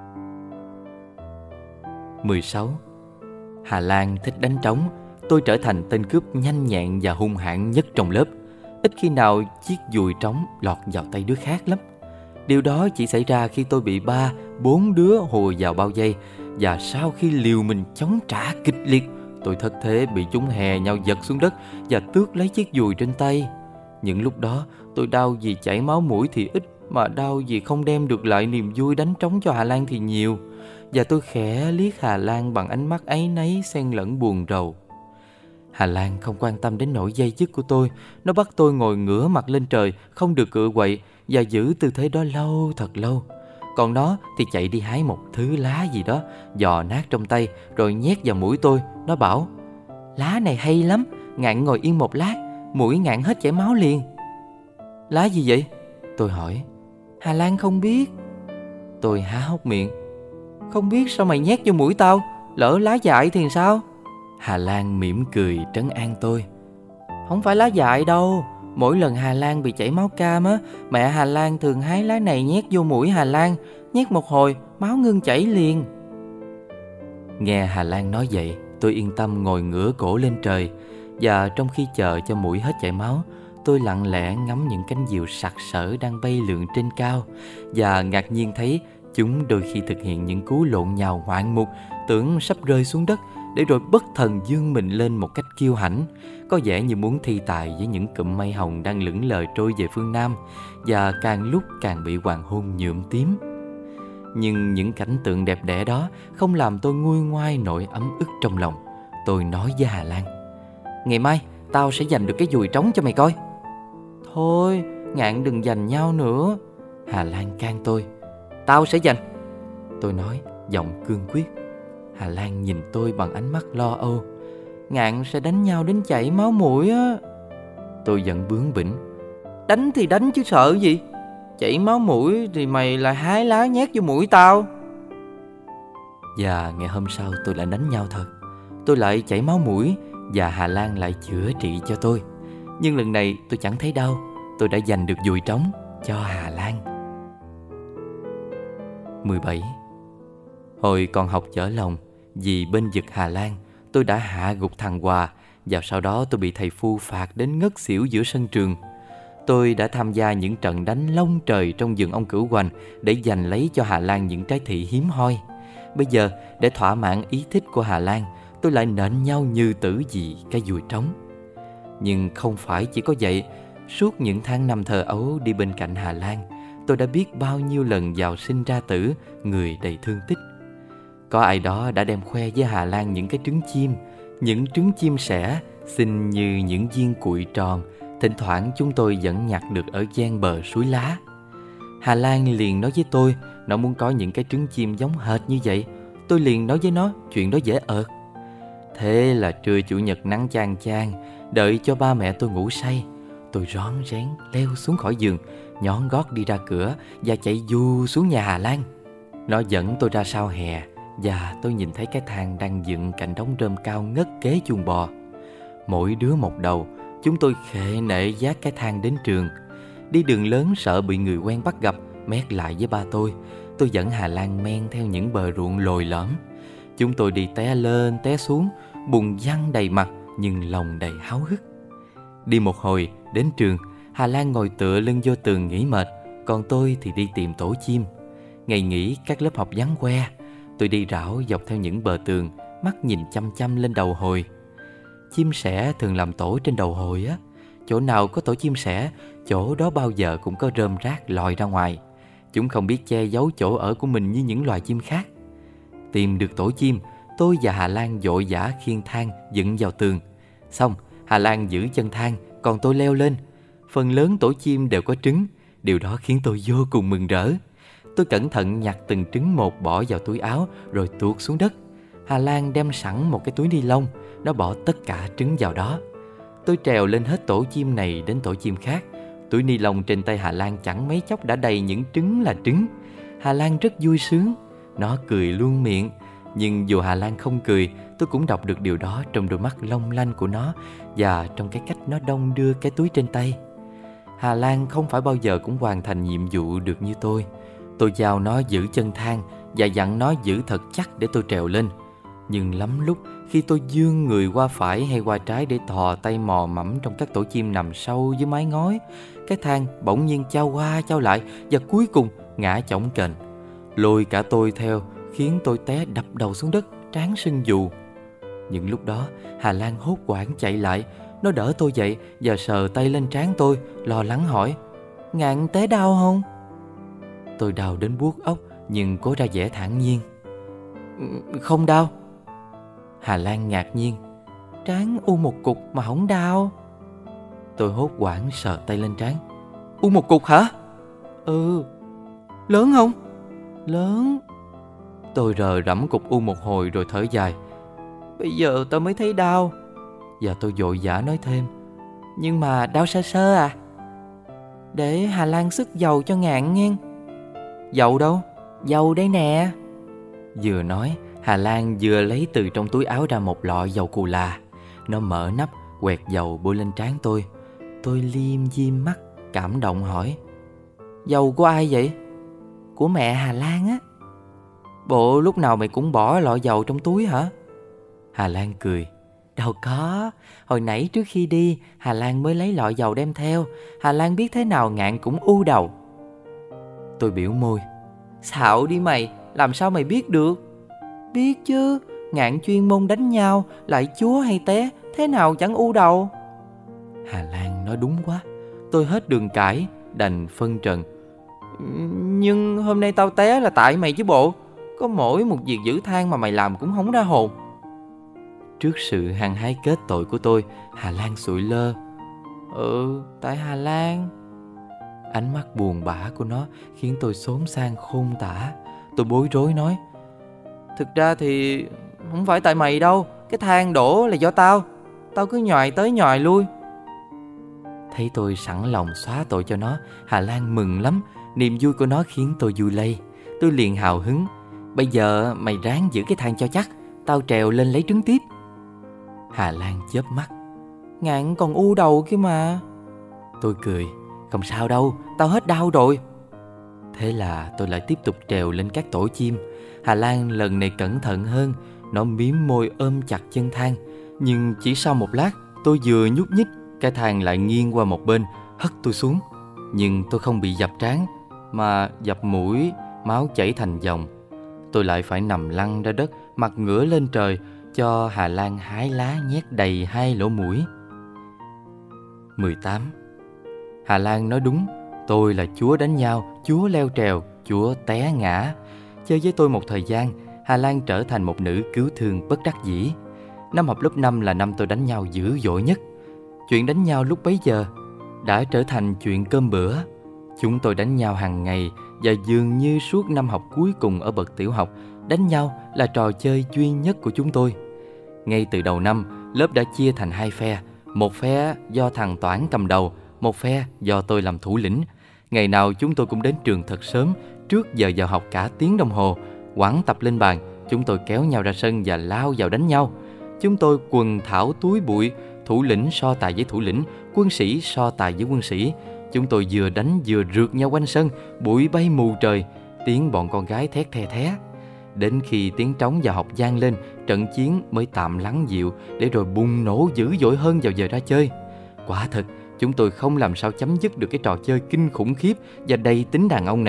mười sáu. Hà Lan thích đánh trống. Tôi trở thành tên cướp nhanh nhẹn và hung hãn nhất trong lớp. Ít khi nào chiếc dùi trống lọt vào tay đứa khác lắm. Điều đó chỉ xảy ra khi tôi bị ba, bốn đứa hùa vào bao vây. Và sau khi liều mình chống trả kịch liệt, tôi thất thế bị chúng hè nhau giật xuống đất và tước lấy chiếc dùi trên tay. Những lúc đó tôi đau vì chảy máu mũi thì ít, mà đau vì không đem được lại niềm vui đánh trống cho Hà Lan thì nhiều. Và tôi khẽ liếc Hà Lan bằng ánh mắt áy náy xen lẫn buồn rầu. Hà Lan không quan tâm đến nỗi dây dứt của tôi. Nó bắt tôi ngồi ngửa mặt lên trời, không được cựa quậy, và giữ tư thế đó lâu thật lâu. Còn nó thì chạy đi hái một thứ lá gì đó, giò nát trong tay, rồi nhét vào mũi tôi. Nó bảo: "Lá này hay lắm, Ngạn ngồi yên một lát, mũi Ngạn hết chảy máu liền." "Lá gì vậy?" tôi hỏi. "Hà Lan không biết." Tôi há hốc miệng. "Không biết sao mày nhét vô mũi tao? Lỡ lá dại thì sao?" Hà Lan mỉm cười trấn an tôi. "Không phải lá dại đâu. Mỗi lần Hà Lan bị chảy máu cam á, mẹ Hà Lan thường hái lá này nhét vô mũi Hà Lan. Nhét một hồi, máu ngưng chảy liền." Nghe Hà Lan nói vậy, tôi yên tâm ngồi ngửa cổ lên trời. Và trong khi chờ cho mũi hết chảy máu, tôi lặng lẽ ngắm những cánh diều sặc sỡ đang bay lượn trên cao. Và ngạc nhiên thấy chúng đôi khi thực hiện những cú lộn nhào ngoạn mục, tưởng sắp rơi xuống đất, để rồi bất thần dương mình lên một cách kiêu hãnh, có vẻ như muốn thi tài với những cụm mây hồng đang lững lờ trôi về phương Nam, và càng lúc càng bị hoàng hôn nhuộm tím. Nhưng những cảnh tượng đẹp đẽ đó không làm tôi nguôi ngoai nỗi ấm ức trong lòng. Tôi nói với Hà Lan: "Ngày mai tao sẽ giành được cái dùi trống cho mày coi." "Thôi, Ngạn đừng giành nhau nữa." Hà Lan can tôi. "Tao sẽ giành," tôi nói, giọng cương quyết. Hà Lan nhìn tôi bằng ánh mắt lo âu. "Ngạn sẽ đánh nhau đến chảy máu mũi á." Tôi vẫn bướng bỉnh. "Đánh thì đánh chứ sợ gì. Chảy máu mũi thì mày lại hái lá nhét vô mũi tao." Và ngày hôm sau tôi lại đánh nhau thật. Tôi lại chảy máu mũi, và Hà Lan lại chữa trị cho tôi. Nhưng lần này tôi chẳng thấy đau. Tôi đã giành được dùi trống cho Hà Lan. mười bảy. Hồi còn học chở lòng, vì bên vực Hà Lan, tôi đã hạ gục thằng Hòa, và sau đó tôi bị thầy Phu phạt đến ngất xỉu giữa sân trường. Tôi đã tham gia những trận đánh lông trời trong vườn ông Cửu Hoành để giành lấy cho Hà Lan những trái thị hiếm hoi. Bây giờ, để thỏa mãn ý thích của Hà Lan, tôi lại nện nhau như tử vì cái dùi trống. Nhưng không phải chỉ có vậy. Suốt những tháng năm thơ ấu đi bên cạnh Hà Lan, tôi đã biết bao nhiêu lần vào sinh ra tử, người đầy thương tích. Có ai đó đã đem khoe với Hà Lan những cái trứng chim, những trứng chim sẻ xinh như những viên cuội tròn. Thỉnh thoảng chúng tôi vẫn nhặt được ở ven bờ suối lá. Hà Lan liền nói với tôi nó muốn có những cái trứng chim giống hệt như vậy. Tôi liền nói với nó chuyện đó dễ ợt. Thế là trưa chủ nhật nắng chang chang, đợi cho ba mẹ tôi ngủ say, tôi rón rén leo xuống khỏi giường, nhón gót đi ra cửa và chạy du xuống nhà Hà Lan. Nó dẫn tôi ra sau hè, và tôi nhìn thấy cái thang đang dựng cạnh đống rơm cao ngất kế chuồng bò. Mỗi đứa một đầu, chúng tôi khệ nệ vác cái thang đến trường. Đi đường lớn sợ bị người quen bắt gặp, mét lại với ba tôi. Tôi dẫn Hà Lan men theo những bờ ruộng lồi lõm. Chúng tôi đi té lên té xuống, bùn văng đầy mặt nhưng lòng đầy háo hức. Đi một hồi, đến trường, Hà Lan ngồi tựa lưng vô tường nghỉ mệt, còn tôi thì đi tìm tổ chim. Ngày nghỉ các lớp học vắng que, Tôi đi rảo dọc theo những bờ tường, mắt nhìn chăm chăm lên đầu hồi. Chim sẻ thường làm tổ trên đầu hồi á. Chỗ nào có tổ chim sẻ, chỗ đó bao giờ cũng có rơm rác lòi ra ngoài. Chúng không biết che giấu chỗ ở của mình như những loài chim khác. Tìm được tổ chim, tôi và Hà Lan vội vã khiêng thang dựng vào tường. Xong, Hà Lan giữ chân thang, còn tôi leo lên. Phần lớn tổ chim đều có trứng, điều đó khiến tôi vô cùng mừng rỡ. Tôi cẩn thận nhặt từng trứng một bỏ vào túi áo rồi tuột xuống đất. Hà Lan đem sẵn một cái túi ni lông, nó bỏ tất cả trứng vào đó. Tôi trèo lên hết tổ chim này đến tổ chim khác. Túi ni lông trên tay Hà Lan chẳng mấy chốc đã đầy những trứng là trứng. Hà Lan rất vui sướng, nó cười luôn miệng. Nhưng dù Hà Lan không cười, tôi cũng đọc được điều đó trong đôi mắt long lanh của nó và trong cái cách nó đong đưa cái túi trên tay. Hà Lan không phải bao giờ cũng hoàn thành nhiệm vụ được như tôi. Tôi giao nó giữ chân thang và dặn nó giữ thật chắc để tôi trèo lên. Nhưng lắm lúc khi tôi vươn người qua phải hay qua trái để thò tay mò mẫm trong các tổ chim nằm sâu dưới mái ngói, cái thang bỗng nhiên chao qua chao lại và cuối cùng ngã chổng kềnh, lôi cả tôi theo, khiến tôi té đập đầu xuống đất, trán sưng vù. Những lúc đó Hà Lan hốt hoảng chạy lại. Nó đỡ tôi dậy và sờ tay lên trán tôi, lo lắng hỏi: "Ngạn té đau không?" Tôi đau đến buốt óc nhưng cố ra vẻ thản nhiên: "Không đau." Hà Lan ngạc nhiên: "Trán u một cục mà không đau?" Tôi hốt hoảng sờ tay lên trán: "U một cục hả?" "Ừ." "Lớn không?" "Lớn." Tôi rờ rẫm cục u một hồi rồi thở dài: "Bây giờ tao mới thấy đau." Và tôi vội vã nói thêm: "Nhưng mà đau sơ sơ à?" "Để Hà Lan sức dầu cho Ngạn nghe." "Dầu đâu?" "Dầu đây nè." Vừa nói, Hà Lan vừa lấy từ trong túi áo ra một lọ dầu cù là. Nó mở nắp, quẹt dầu bôi lên trán tôi. Tôi liêm diêm mắt, cảm động hỏi: "Dầu của ai vậy?" "Của mẹ Hà Lan á." "Bộ lúc nào mày cũng bỏ lọ dầu trong túi hả?" Hà Lan cười: "Đâu có, hồi nãy trước khi đi Hà Lan mới lấy lọ dầu đem theo. Hà Lan biết thế nào Ngạn cũng u đầu." Tôi biểu môi: "Xạo đi mày, làm sao mày biết được?" "Biết chứ, Ngạn chuyên môn đánh nhau, lại chúa hay té, thế nào chẳng u đầu." Hà Lan nói đúng quá. Tôi hết đường cãi, đành phân trần: "Nhưng hôm nay tao té là tại mày chứ bộ. Có mỗi một việc giữ thang mà mày làm cũng không ra hồn." Trước sự hăng hái kết tội của tôi, Hà Lan sụi lơ: "Ừ, tại Hà Lan." Ánh mắt buồn bã của nó khiến tôi xốn sang khôn tả. Tôi bối rối nói: "Thực ra thì không phải tại mày đâu. Cái thang đổ là do tao. Tao cứ nhoài tới nhoài lui." Thấy tôi sẵn lòng xóa tội cho nó, Hà Lan mừng lắm. Niềm vui của nó khiến tôi vui lây. Tôi liền hào hứng: "Bây giờ mày ráng giữ cái thang cho chắc, tao trèo lên lấy trứng tiếp." Hà Lan chớp mắt: "Ngạn còn u đầu kia mà." Tôi cười: "Không sao đâu, tao hết đau rồi." Thế là tôi lại tiếp tục trèo lên các tổ chim. Hà Lan lần này cẩn thận hơn. Nó mím môi ôm chặt chân thang. Nhưng chỉ sau một lát, tôi vừa nhúc nhích, cái thang lại nghiêng qua một bên, hất tôi xuống. Nhưng tôi không bị dập trán, mà dập mũi, máu chảy thành dòng. Tôi lại phải nằm lăn ra đất, mặt ngửa lên trời, cho Hà Lan hái lá nhét đầy hai lỗ mũi. mười tám. Hà Lan nói đúng. Tôi là chúa đánh nhau, chúa leo trèo, chúa té ngã. Chơi với tôi một thời gian, Hà Lan trở thành một nữ cứu thương bất đắc dĩ. Năm học lớp năm là năm tôi đánh nhau dữ dội nhất. Chuyện đánh nhau lúc bấy giờ đã trở thành chuyện cơm bữa. Chúng tôi đánh nhau hàng ngày, và dường như suốt năm học cuối cùng ở bậc tiểu học, đánh nhau là trò chơi duy nhất của chúng tôi. Ngay từ đầu năm, lớp đã chia thành hai phe. Một phe do thằng Toản cầm đầu, một phe do tôi làm thủ lĩnh. Ngày nào chúng tôi cũng đến trường thật sớm, trước giờ vào học cả tiếng đồng hồ. Quẳng tập lên bàn, chúng tôi kéo nhau ra sân và lao vào đánh nhau. Chúng tôi quần thảo túi bụi, thủ lĩnh so tài với thủ lĩnh, quân sĩ so tài với quân sĩ. Chúng tôi vừa đánh vừa rượt nhau quanh sân, bụi bay mù trời, tiếng bọn con gái thét the thé. Đến khi tiếng trống vào học vang lên, trận chiến mới tạm lắng dịu, để rồi bùng nổ dữ dội hơn vào giờ ra chơi. Quả thật, chúng tôi không làm sao chấm dứt được cái trò chơi kinh khủng khiếp và đầy tính đàn ông này.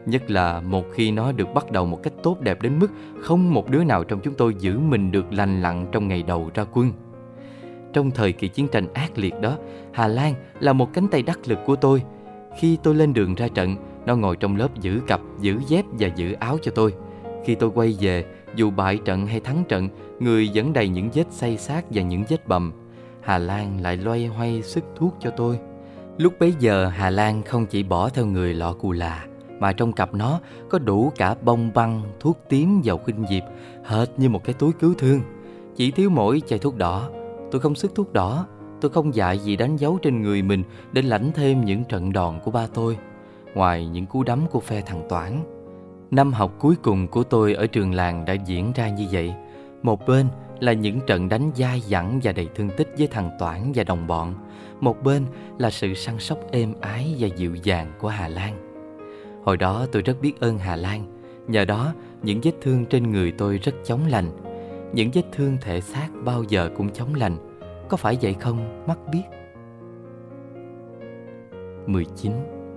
Nhất là một khi nó được bắt đầu một cách tốt đẹp đến mức không một đứa nào trong chúng tôi giữ mình được lành lặn trong ngày đầu ra quân. Trong thời kỳ chiến tranh ác liệt đó, Hà Lan là một cánh tay đắc lực của tôi. Khi tôi lên đường ra trận, nó ngồi trong lớp giữ cặp, giữ dép và giữ áo cho tôi. Khi tôi quay về, dù bại trận hay thắng trận, người vẫn đầy những vết xây xát và những vết bầm. Hà Lan lại loay hoay sức thuốc cho tôi. Lúc bấy giờ, Hà Lan không chỉ bỏ theo người lọ cù là, mà trong cặp nó có đủ cả bông băng, thuốc tím, dầu khinh diệp, hệt như một cái túi cứu thương. Chỉ thiếu mỗi chai thuốc đỏ. Tôi không sức thuốc đỏ. Tôi không dại gì đánh dấu trên người mình để lãnh thêm những trận đòn của ba tôi, ngoài những cú đấm của phe thằng Toản. Năm học cuối cùng của tôi ở trường làng đã diễn ra như vậy. Một bên là những trận đánh dai dẳng và đầy thương tích với thằng Toản và đồng bọn. Một bên là sự săn sóc êm ái và dịu dàng của Hà Lan. Hồi đó tôi rất biết ơn Hà Lan. Nhờ đó, những vết thương trên người tôi rất chóng lành. Những vết thương thể xác bao giờ cũng chóng lành. Có phải vậy không, mắt biết? mười chín.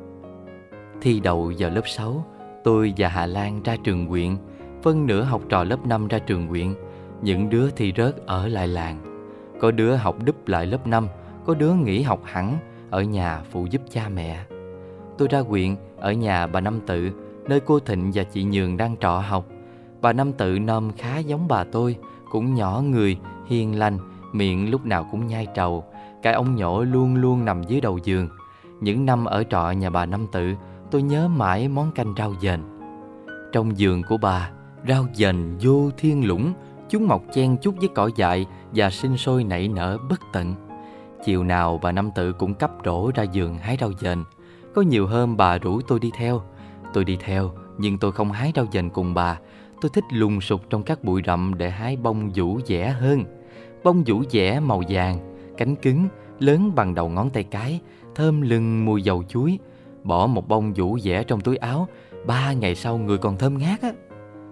Thi đậu vào lớp sáu, tôi và Hà Lan ra trường huyện. Phân nửa học trò lớp năm ra trường huyện. Những đứa thi rớt ở lại làng. Có đứa học đúp lại lớp năm. Có đứa nghỉ học hẳn, ở nhà phụ giúp cha mẹ. Tôi ra huyện, ở nhà bà Năm Tự, nơi cô Thịnh và chị Nhường đang trọ học. Bà Năm Tự nôm khá giống bà tôi, cũng nhỏ người, hiền lành, miệng lúc nào cũng nhai trầu. Cái ống nhổ luôn luôn nằm dưới đầu giường. Những năm ở trọ nhà bà Năm Tự, tôi nhớ mãi món canh rau dền. Trong giường của bà, rau dền vô thiên lũng, chúng mọc chen chúc với cỏ dại và sinh sôi nảy nở bất tận. Chiều nào bà Năm Tự cũng cắp rổ ra giường hái rau dền. Có nhiều hôm bà rủ tôi đi theo. Tôi đi theo, nhưng tôi không hái rau dền cùng bà. Tôi thích lùng sục trong các bụi rậm để hái bông vũ dẻ hơn. Bông vũ dẻ màu vàng, cánh cứng, lớn bằng đầu ngón tay cái, thơm lừng mùi dầu chuối. Bỏ một bông vũ dẻ trong túi áo, ba ngày sau người còn thơm ngát á.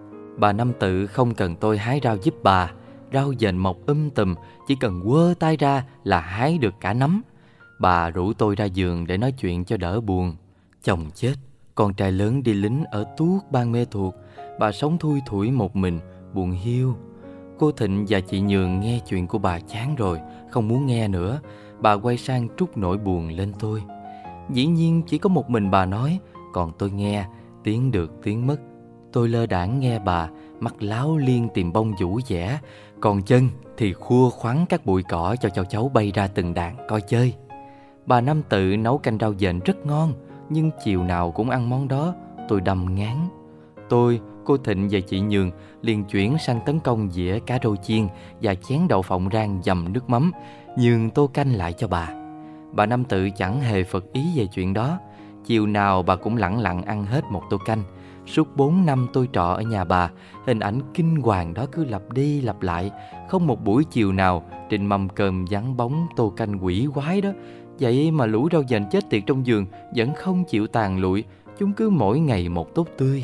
Bà Năm Tự không cần tôi hái rau giúp bà. Rau dền mọc um tùm, chỉ cần quơ tay ra là hái được cả nắm. Bà rủ tôi ra giường để nói chuyện cho đỡ buồn. Chồng chết, con trai lớn đi lính ở tuốt Ban Mê Thuột. Bà sống thui thủi một mình, buồn hiu. Cô Thịnh và chị Nhường nghe chuyện của bà chán rồi, không muốn nghe nữa. Bà quay sang trút nỗi buồn lên tôi. Dĩ nhiên chỉ có một mình bà nói, còn tôi nghe, tiếng được tiếng mất. Tôi lơ đãng nghe bà, mắt láo liên tìm bông vũ dẻ, còn chân thì khua khoắn các bụi cỏ cho cháu cháu bay ra từng đàn coi chơi. Bà Năm Tự nấu canh rau dền rất ngon, nhưng chiều nào cũng ăn món đó, tôi đâm ngán. Tôi, cô Thịnh và chị Nhường liền chuyển sang tấn công dĩa cá rô chiên và chén đậu phộng rang dầm nước mắm, nhường tô canh lại cho bà. Bà Năm Tự chẳng hề phật ý về chuyện đó. Chiều nào bà cũng lẳng lặng ăn hết một tô canh. Suốt bốn năm tôi trọ ở nhà bà, hình ảnh kinh hoàng đó cứ lặp đi lặp lại. Không một buổi chiều nào trên mâm cơm vắng bóng tô canh quỷ quái đó. Vậy mà lũ rau dền chết tiệt trong giường vẫn không chịu tàn lụi. Chúng cứ mỗi ngày một tốt tươi.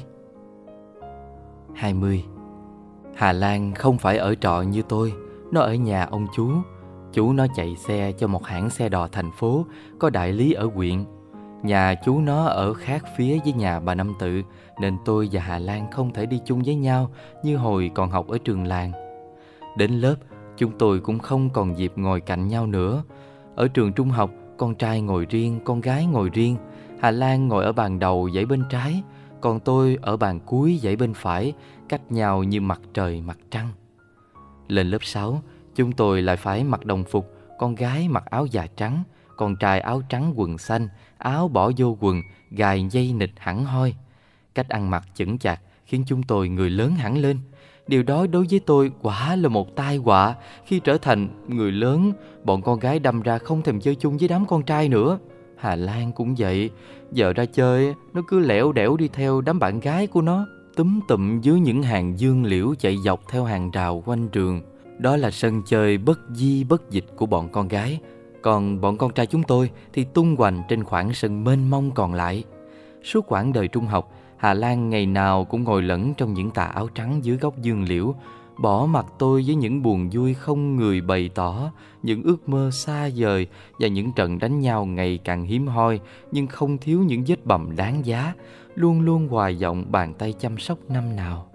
hai mươi. Hà Lan không phải ở trọ như tôi. Nó ở nhà ông chú. Chú nó chạy xe cho một hãng xe đò thành phố, có đại lý ở huyện. Nhà chú nó ở khác phía với nhà bà Năm Tự, nên tôi và Hà Lan không thể đi chung với nhau như hồi còn học ở trường làng. Đến lớp, chúng tôi cũng không còn dịp ngồi cạnh nhau nữa. Ở trường trung học, con trai ngồi riêng, con gái ngồi riêng. Hà Lan ngồi ở bàn đầu dãy bên trái, còn tôi ở bàn cuối dãy bên phải, cách nhau như mặt trời mặt trăng. Lên lớp sáu, chúng tôi lại phải mặc đồng phục, con gái mặc áo dài trắng, con trai áo trắng quần xanh, áo bỏ vô quần, gài dây nịt hẳn hoi. Cách ăn mặc chững chạc khiến chúng tôi người lớn hẳn lên. Điều đó đối với tôi quả là một tai họa. Khi trở thành người lớn, bọn con gái đâm ra không thèm chơi chung với đám con trai nữa. Hà Lan cũng vậy. Giờ ra chơi, nó cứ lẻo đẻo đi theo đám bạn gái của nó, túm tụm dưới những hàng dương liễu chạy dọc theo hàng rào quanh trường. Đó là sân chơi bất di bất dịch của bọn con gái. Còn bọn con trai chúng tôi thì tung hoành trên khoảng sân mênh mông còn lại. Suốt quãng đời trung học, Hà Lan ngày nào cũng ngồi lẫn trong những tà áo trắng dưới gốc dương liễu, bỏ mặc tôi với những buồn vui không người bày tỏ, những ước mơ xa vời và những trận đánh nhau ngày càng hiếm hoi, nhưng không thiếu những vết bầm đáng giá, luôn luôn hoài vọng bàn tay chăm sóc năm nào.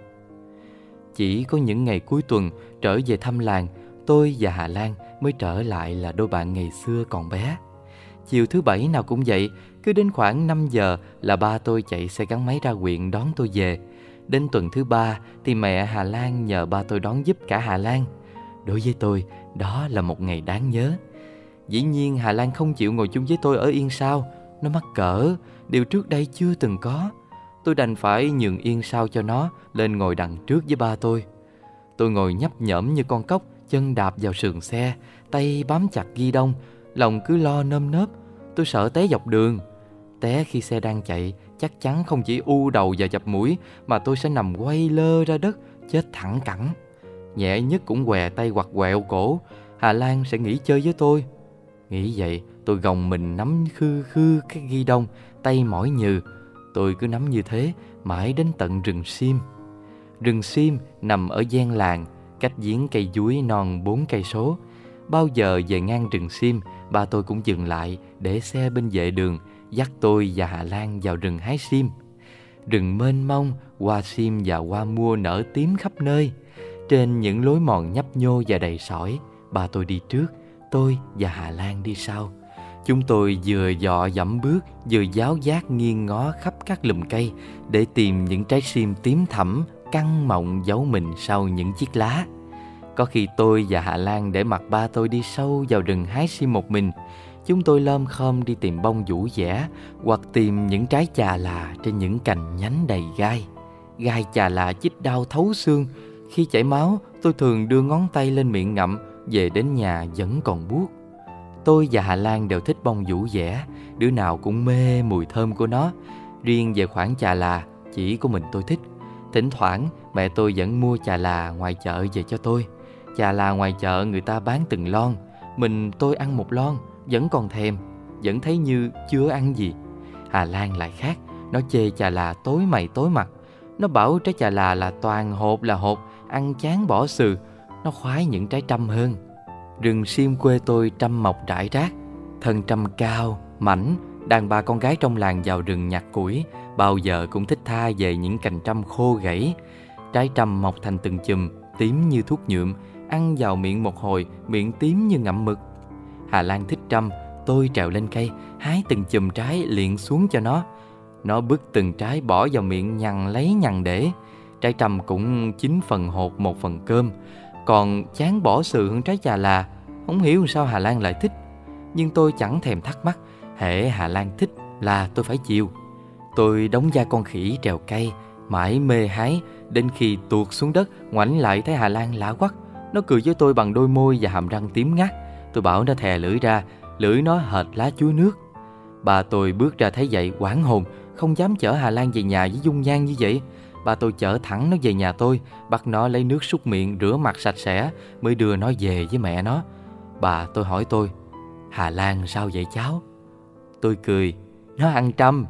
Chỉ có những ngày cuối tuần trở về thăm làng, tôi và Hà Lan mới trở lại là đôi bạn ngày xưa còn bé. Chiều thứ bảy nào cũng vậy, cứ đến khoảng năm giờ là ba tôi chạy xe gắn máy ra huyện đón tôi về. Đến tuần thứ ba thì mẹ Hà Lan nhờ ba tôi đón giúp cả Hà Lan. Đối với tôi, đó là một ngày đáng nhớ. Dĩ nhiên Hà Lan không chịu ngồi chung với tôi ở yên sau. Nó mắc cỡ, điều trước đây chưa từng có. Tôi đành phải nhường yên sau cho nó lên ngồi đằng trước với ba tôi. Tôi ngồi nhấp nhổm như con cóc, chân đạp vào sườn xe, tay bám chặt ghi đông, lòng cứ lo nơm nớp. Tôi sợ té dọc đường. Té khi xe đang chạy, chắc chắn không chỉ u đầu và dập mũi, mà tôi sẽ nằm quay lơ ra đất, chết thẳng cẳng. Nhẹ nhất cũng què tay hoặc quẹo cổ, Hà Lan sẽ nghỉ chơi với tôi. Nghĩ vậy, tôi gồng mình nắm khư khư cái ghi đông, tay mỏi nhừ. Tôi cứ nắm như thế, mãi đến tận rừng sim. Rừng sim nằm ở gian làng, cách giếng cây dúi non bốn cây số. Bao giờ về ngang rừng sim, ba tôi cũng dừng lại để xe bên vệ đường, dắt tôi và Hà Lan vào rừng hái sim. Rừng mênh mông, hoa sim và hoa mua nở tím khắp nơi. Trên những lối mòn nhấp nhô và đầy sỏi, ba tôi đi trước, tôi và Hà Lan đi sau. Chúng tôi vừa dọ dẫm bước, vừa giáo giác nghiêng ngó khắp các lùm cây để tìm những trái sim tím thẳm, căng mọng giấu mình sau những chiếc lá. Có khi tôi và Hà Lan để mặc ba tôi đi sâu vào rừng hái sim một mình. Chúng tôi lom khom đi tìm bông vũ dẻ hoặc tìm những trái chà là trên những cành nhánh đầy gai. Gai chà là chích đau thấu xương. Khi chảy máu, tôi thường đưa ngón tay lên miệng ngậm, về đến nhà vẫn còn buốt. Tôi và Hà Lan đều thích bông vũ dẻ, đứa nào cũng mê mùi thơm của nó. Riêng về khoản chà là, chỉ có mình tôi thích. Thỉnh thoảng mẹ tôi vẫn mua chà là ngoài chợ về cho tôi. Chà là ngoài chợ người ta bán từng lon, mình tôi ăn một lon vẫn còn thèm, vẫn thấy như chưa ăn gì. Hà Lan lại khác, nó chê chà là tối mày tối mặt. Nó bảo trái chà là là toàn hột là hột, ăn chán bỏ sừ. Nó khoái những trái trăm hơn. Rừng sim quê tôi trăm mọc rải rác, thân trăm cao, mảnh. Đàn bà con gái trong làng vào rừng nhặt củi, bao giờ cũng thích tha về những cành trăm khô gãy. Trái trăm mọc thành từng chùm, tím như thuốc nhuộm, ăn vào miệng một hồi, miệng tím như ngậm mực. Hà Lan thích trăm, tôi trèo lên cây, hái từng chùm trái liệng xuống cho nó. Nó bứt từng trái bỏ vào miệng nhằn lấy nhằn để. Trái trăm cũng chín phần hột một phần cơm, còn chán bỏ sừ hơn trái chà là. Không hiểu sao Hà Lan lại thích, nhưng tôi chẳng thèm thắc mắc. Hễ Hà Lan thích là tôi phải chiều. Tôi đóng vai con khỉ trèo cây, mãi mê hái, đến khi tuột xuống đất ngoảnh lại thấy Hà Lan lạ quắc. Nó cười với tôi bằng đôi môi và hàm răng tím ngắt. Tôi bảo nó thè lưỡi ra, lưỡi nó hệt lá chuối nước. Bà tôi bước ra thấy vậy hoảng hồn, không dám chở Hà Lan về nhà với dung nhan như vậy. Bà tôi chở thẳng nó về nhà tôi, bắt nó lấy nước súc miệng, rửa mặt sạch sẽ, mới đưa nó về với mẹ nó. Bà tôi hỏi tôi, Hà Lan sao vậy cháu? Tôi cười, nó ăn trăm.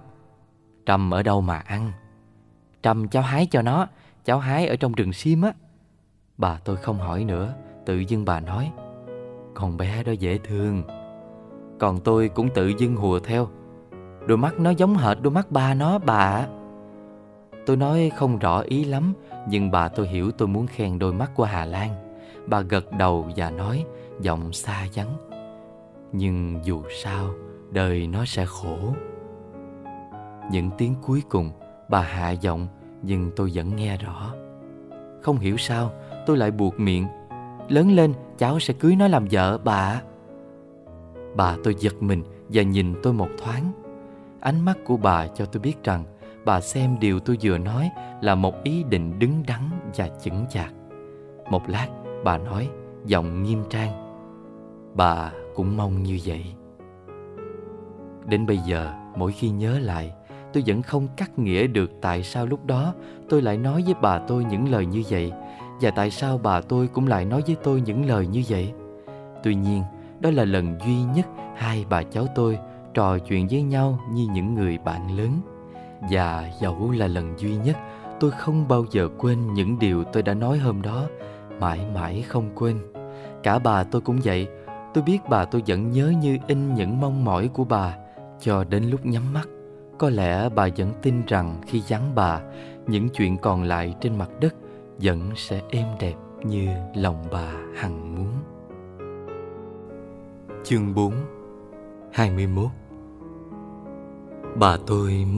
Trăm ở đâu mà ăn? Trăm cháu hái cho nó, cháu hái ở trong rừng sim á. Bà tôi không hỏi nữa, tự dưng bà nói, con bé đó dễ thương. Còn tôi cũng tự dưng hùa theo, đôi mắt nó giống hệt đôi mắt ba nó bà. Tôi nói không rõ ý lắm, nhưng bà tôi hiểu tôi muốn khen đôi mắt của Hà Lan. Bà gật đầu và nói, giọng xa vắng, nhưng dù sao đời nó sẽ khổ. Những tiếng cuối cùng bà hạ giọng, nhưng tôi vẫn nghe rõ. Không hiểu sao tôi lại buột miệng, lớn lên cháu sẽ cưới nó làm vợ bà. Bà tôi giật mình và nhìn tôi một thoáng. Ánh mắt của bà cho tôi biết rằng bà xem điều tôi vừa nói là một ý định đứng đắn và chững chạc. Một lát bà nói, giọng nghiêm trang, bà cũng mong như vậy. Đến bây giờ mỗi khi nhớ lại, tôi vẫn không cắt nghĩa được tại sao lúc đó tôi lại nói với bà tôi những lời như vậy, và tại sao bà tôi cũng lại nói với tôi những lời như vậy. Tuy nhiên, đó là lần duy nhất hai bà cháu tôi trò chuyện với nhau như những người bạn lớn. Và dẫu là lần duy nhất, tôi không bao giờ quên những điều tôi đã nói hôm đó mãi mãi không quên. Cả bà tôi cũng vậy. Tôi biết bà tôi vẫn nhớ như in những mong mỏi của bà. Cho đến lúc nhắm mắt, có lẽ bà vẫn tin rằng khi vắng bà, những chuyện còn lại trên mặt đất vẫn sẽ êm đẹp như lòng bà hằng muốn. Chương bốn, hai mươi mốt. Bà tôi